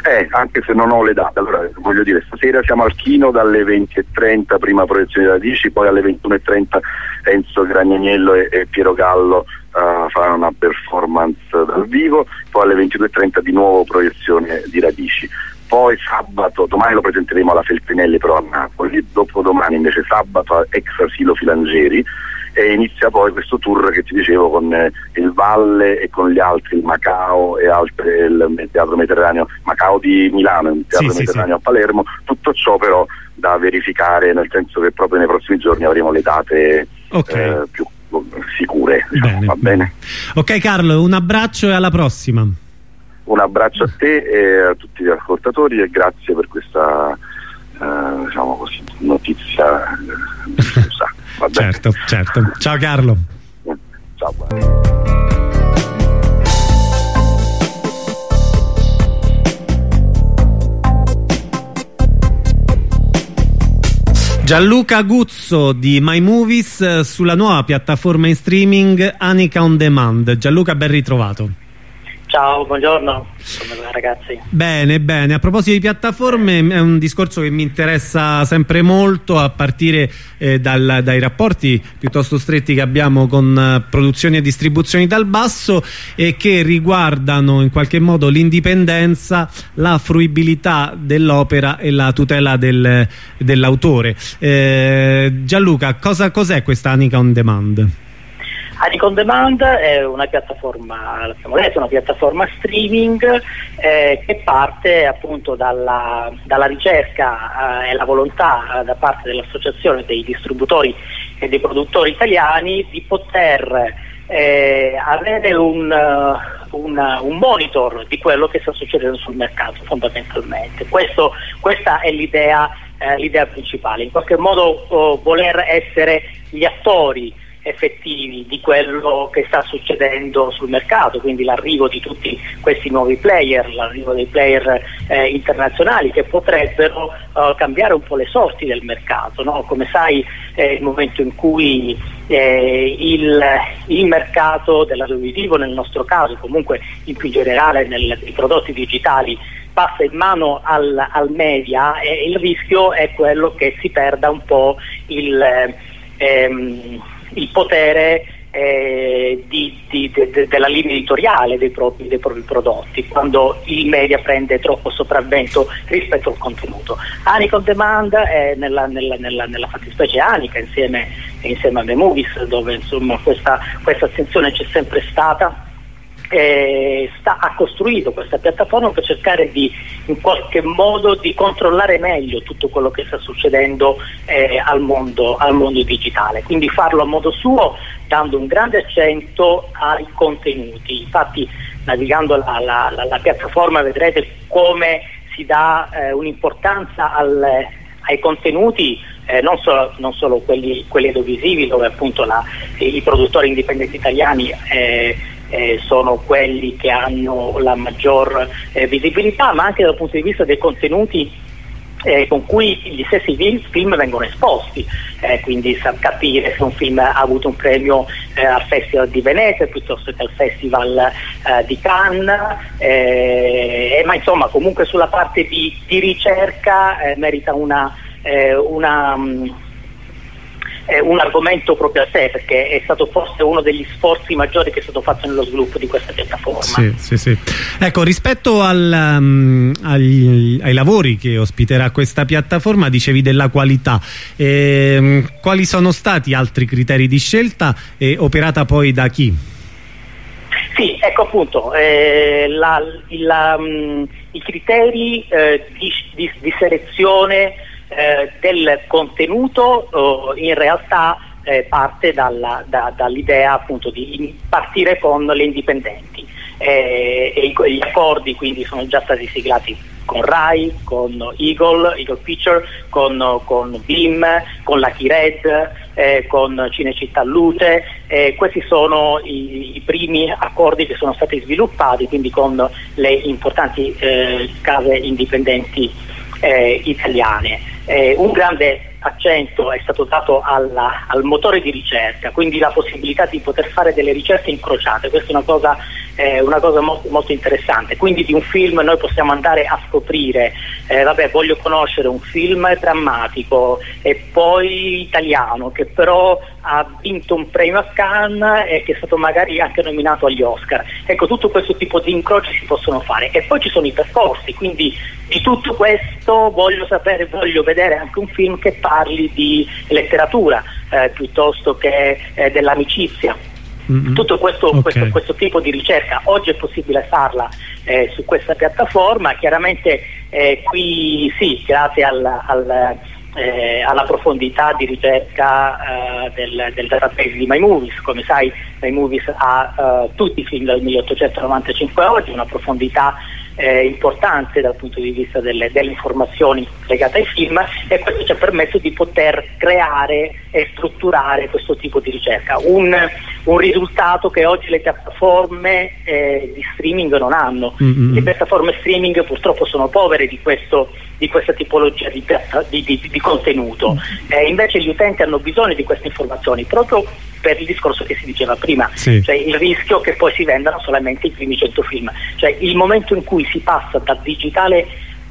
Anche se non ho le date, allora voglio dire, stasera siamo al Chino dalle 20:30, prima proiezione di Radici, poi alle 21:30 Enzo Gragnaniello e Piero Gallo faranno una performance dal vivo, poi alle 22:30 di nuovo proiezione di Radici. Poi sabato, domani lo presenteremo alla Feltrinelli però a Napoli, dopodomani invece sabato ex Asilo Filangeri, e inizia poi questo tour che ti dicevo con il Valle e con gli altri, il Macao e altri, il Teatro Mediterraneo, Macao di Milano, il Teatro Mediterraneo a Palermo, tutto ciò però da verificare, nel senso che proprio nei prossimi giorni avremo le date più sicure, diciamo. Va bene? Ok Carlo, un abbraccio e alla prossima. Un abbraccio a te e a tutti gli ascoltatori e grazie per questa diciamo così, notizia diffusa. Certo. Ciao Carlo. Ciao. Gianluca Guzzo di My Movies sulla nuova piattaforma in streaming Anica On Demand. Gianluca, ben ritrovato. Ciao, buongiorno, come va ragazzi? Bene, a proposito di piattaforme è un discorso che mi interessa sempre molto, a partire dai rapporti piuttosto stretti che abbiamo con produzioni e distribuzioni dal basso, e che riguardano in qualche modo l'indipendenza, la fruibilità dell'opera e la tutela dell'autore. Gianluca, cos'è questa Anica On Demand? Anica On Demand è una piattaforma, l'abbiamo detto, una piattaforma streaming che parte appunto dalla ricerca e la volontà da parte dell'Associazione dei distributori e dei produttori italiani di poter avere un monitor di quello che sta succedendo sul mercato, fondamentalmente. Questa è l'idea principale, in qualche modo voler essere gli attori effettivi di quello che sta succedendo sul mercato, quindi l'arrivo di tutti questi nuovi player, l'arrivo dei player internazionali che potrebbero cambiare un po' le sorti del mercato, no? Come sai, il momento in cui il mercato dell'audiovisivo, nel nostro caso, comunque in più generale nei prodotti digitali, passa in mano al media, il rischio è quello che si perda un po' il potere della linea editoriale dei propri prodotti, quando il media prende troppo sopravvento rispetto al contenuto. Anica On Demand è nella fattispecie Anica insieme a My Movies, dove insomma questa attenzione c'è sempre stata. Ha costruito questa piattaforma per cercare di in qualche modo di controllare meglio tutto quello che sta succedendo al mondo digitale, quindi farlo a modo suo, dando un grande accento ai contenuti. Infatti, navigando la piattaforma vedrete come si dà un'importanza ai contenuti, non solo quelli audiovisivi, dove appunto i produttori indipendenti italiani sono quelli che hanno la maggior visibilità, ma anche dal punto di vista dei contenuti con cui gli stessi film vengono esposti, quindi capire se un film ha avuto un premio al Festival di Venezia piuttosto che al Festival di Cannes, ma insomma comunque sulla parte di ricerca merita un argomento proprio a sé, perché è stato forse uno degli sforzi maggiori che è stato fatto nello sviluppo di questa piattaforma. Sì. Ecco, rispetto ai lavori che ospiterà questa piattaforma, dicevi della qualità, quali sono stati altri criteri di scelta e operata poi da chi? Sì, ecco appunto, i criteri di selezione del contenuto in realtà parte dall'idea appunto di partire con le indipendenti, e gli accordi quindi sono già stati siglati con Rai, con Eagle Picture, con Beam, con Lucky Red, con Cinecittà Luce. Questi sono i primi accordi che sono stati sviluppati, quindi con le importanti case indipendenti italiane. Un grande accento è stato dato al motore di ricerca, quindi la possibilità di poter fare delle ricerche incrociate. Questa è una cosa una cosa molto, molto interessante. Quindi di un film noi possiamo andare a scoprire, voglio conoscere un film drammatico e poi italiano che però ha vinto un premio a Cannes e che è stato magari anche nominato agli Oscar. Ecco, tutto questo tipo di incroci si possono fare. E poi ci sono i percorsi, quindi di tutto questo voglio vedere anche un film che parli di letteratura piuttosto che dell'amicizia. Tutto questo tipo di ricerca oggi è possibile farla su questa piattaforma. Chiaramente qui sì, grazie alla profondità di ricerca del database di My Movies. Come sai, My Movies ha tutti i film dal 1895 a oggi, una profondità importante dal punto di vista delle informazioni legate ai film, e questo ci ha permesso di poter creare e strutturare questo tipo di ricerca, un risultato che oggi le piattaforme di streaming non hanno. Le piattaforme streaming purtroppo sono povere di questa tipologia di contenuto, invece gli utenti hanno bisogno di queste informazioni proprio per il discorso che si diceva prima, cioè il rischio che poi si vendano solamente i primi 100 film, cioè il momento in cui si passa da digitale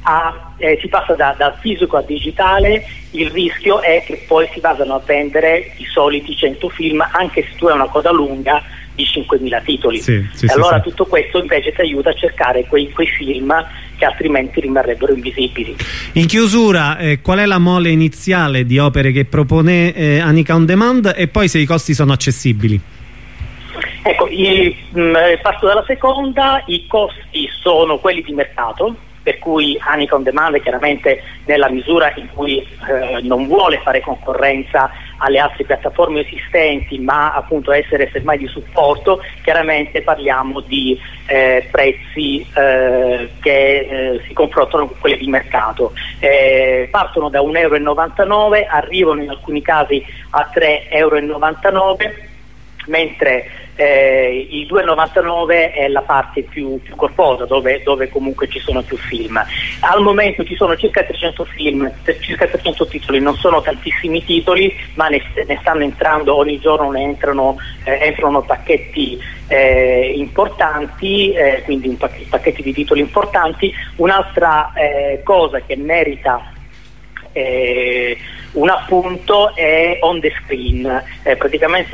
da fisico a digitale, il rischio è che poi si vadano a vendere i soliti 100 film, anche se tu hai una coda lunga di 5.000 titoli. Allora tutto questo invece ti aiuta a cercare quei film che altrimenti rimarrebbero invisibili. In chiusura, qual è la mole iniziale di opere che propone Anica On Demand, e poi se i costi sono accessibili? Ecco, parto dalla seconda. I costi sono quelli di mercato, per cui Anica On Demand chiaramente, nella misura in cui non vuole fare concorrenza alle altre piattaforme esistenti, ma appunto essere semmai di supporto, chiaramente parliamo di prezzi che si confrontano con quelli di mercato. Partono da €1,99, arrivano in alcuni casi a €3,99, mentre il €2,99 è la parte più corposa, dove comunque ci sono più film. Al momento ci sono circa 300 film, circa 300 titoli, non sono tantissimi titoli, ma ne stanno entrando ogni giorno, entrano pacchetti importanti, quindi pacchetti di titoli importanti. Un'altra cosa che merita un appunto è On The Screen. Praticamente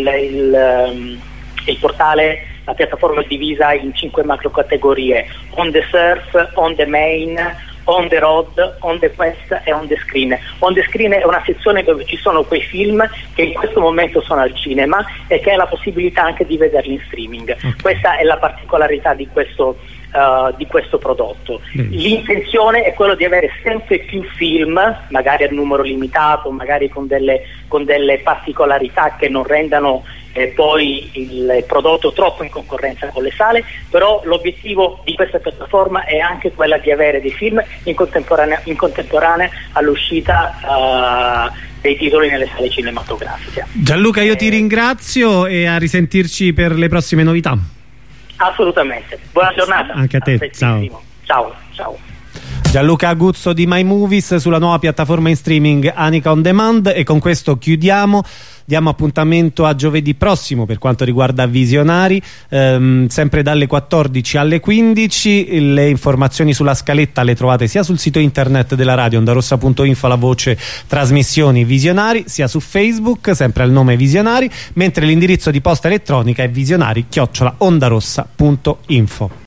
il portale, la piattaforma è divisa in 5 macro categorie: On The Surf, On The Main, On The Road, On The Quest e On The Screen. On The Screen è una sezione dove ci sono quei film che in questo momento sono al cinema e che ha la possibilità anche di vederli in streaming. Questa è la particolarità di questo prodotto. L'intenzione è quello di avere sempre più film, magari a numero limitato, magari con delle particolarità che non rendano poi il prodotto troppo in concorrenza con le sale, però l'obiettivo di questa piattaforma è anche quella di avere dei film in contemporanea all'uscita dei titoli nelle sale cinematografiche. Gianluca, io ti ringrazio e a risentirci per le prossime novità. Assolutamente, buona giornata. Anche a te, ciao. Ciao. Gianluca Aguzzo di My Movies sulla nuova piattaforma in streaming Anica On Demand, e con questo chiudiamo. Diamo appuntamento a giovedì prossimo per quanto riguarda Visionari, sempre dalle 14 alle 15. Le informazioni sulla scaletta le trovate sia sul sito internet della radio ondarossa.info, la voce trasmissioni Visionari, sia su Facebook sempre al nome Visionari, mentre l'indirizzo di posta elettronica è visionari@ondarossa.info.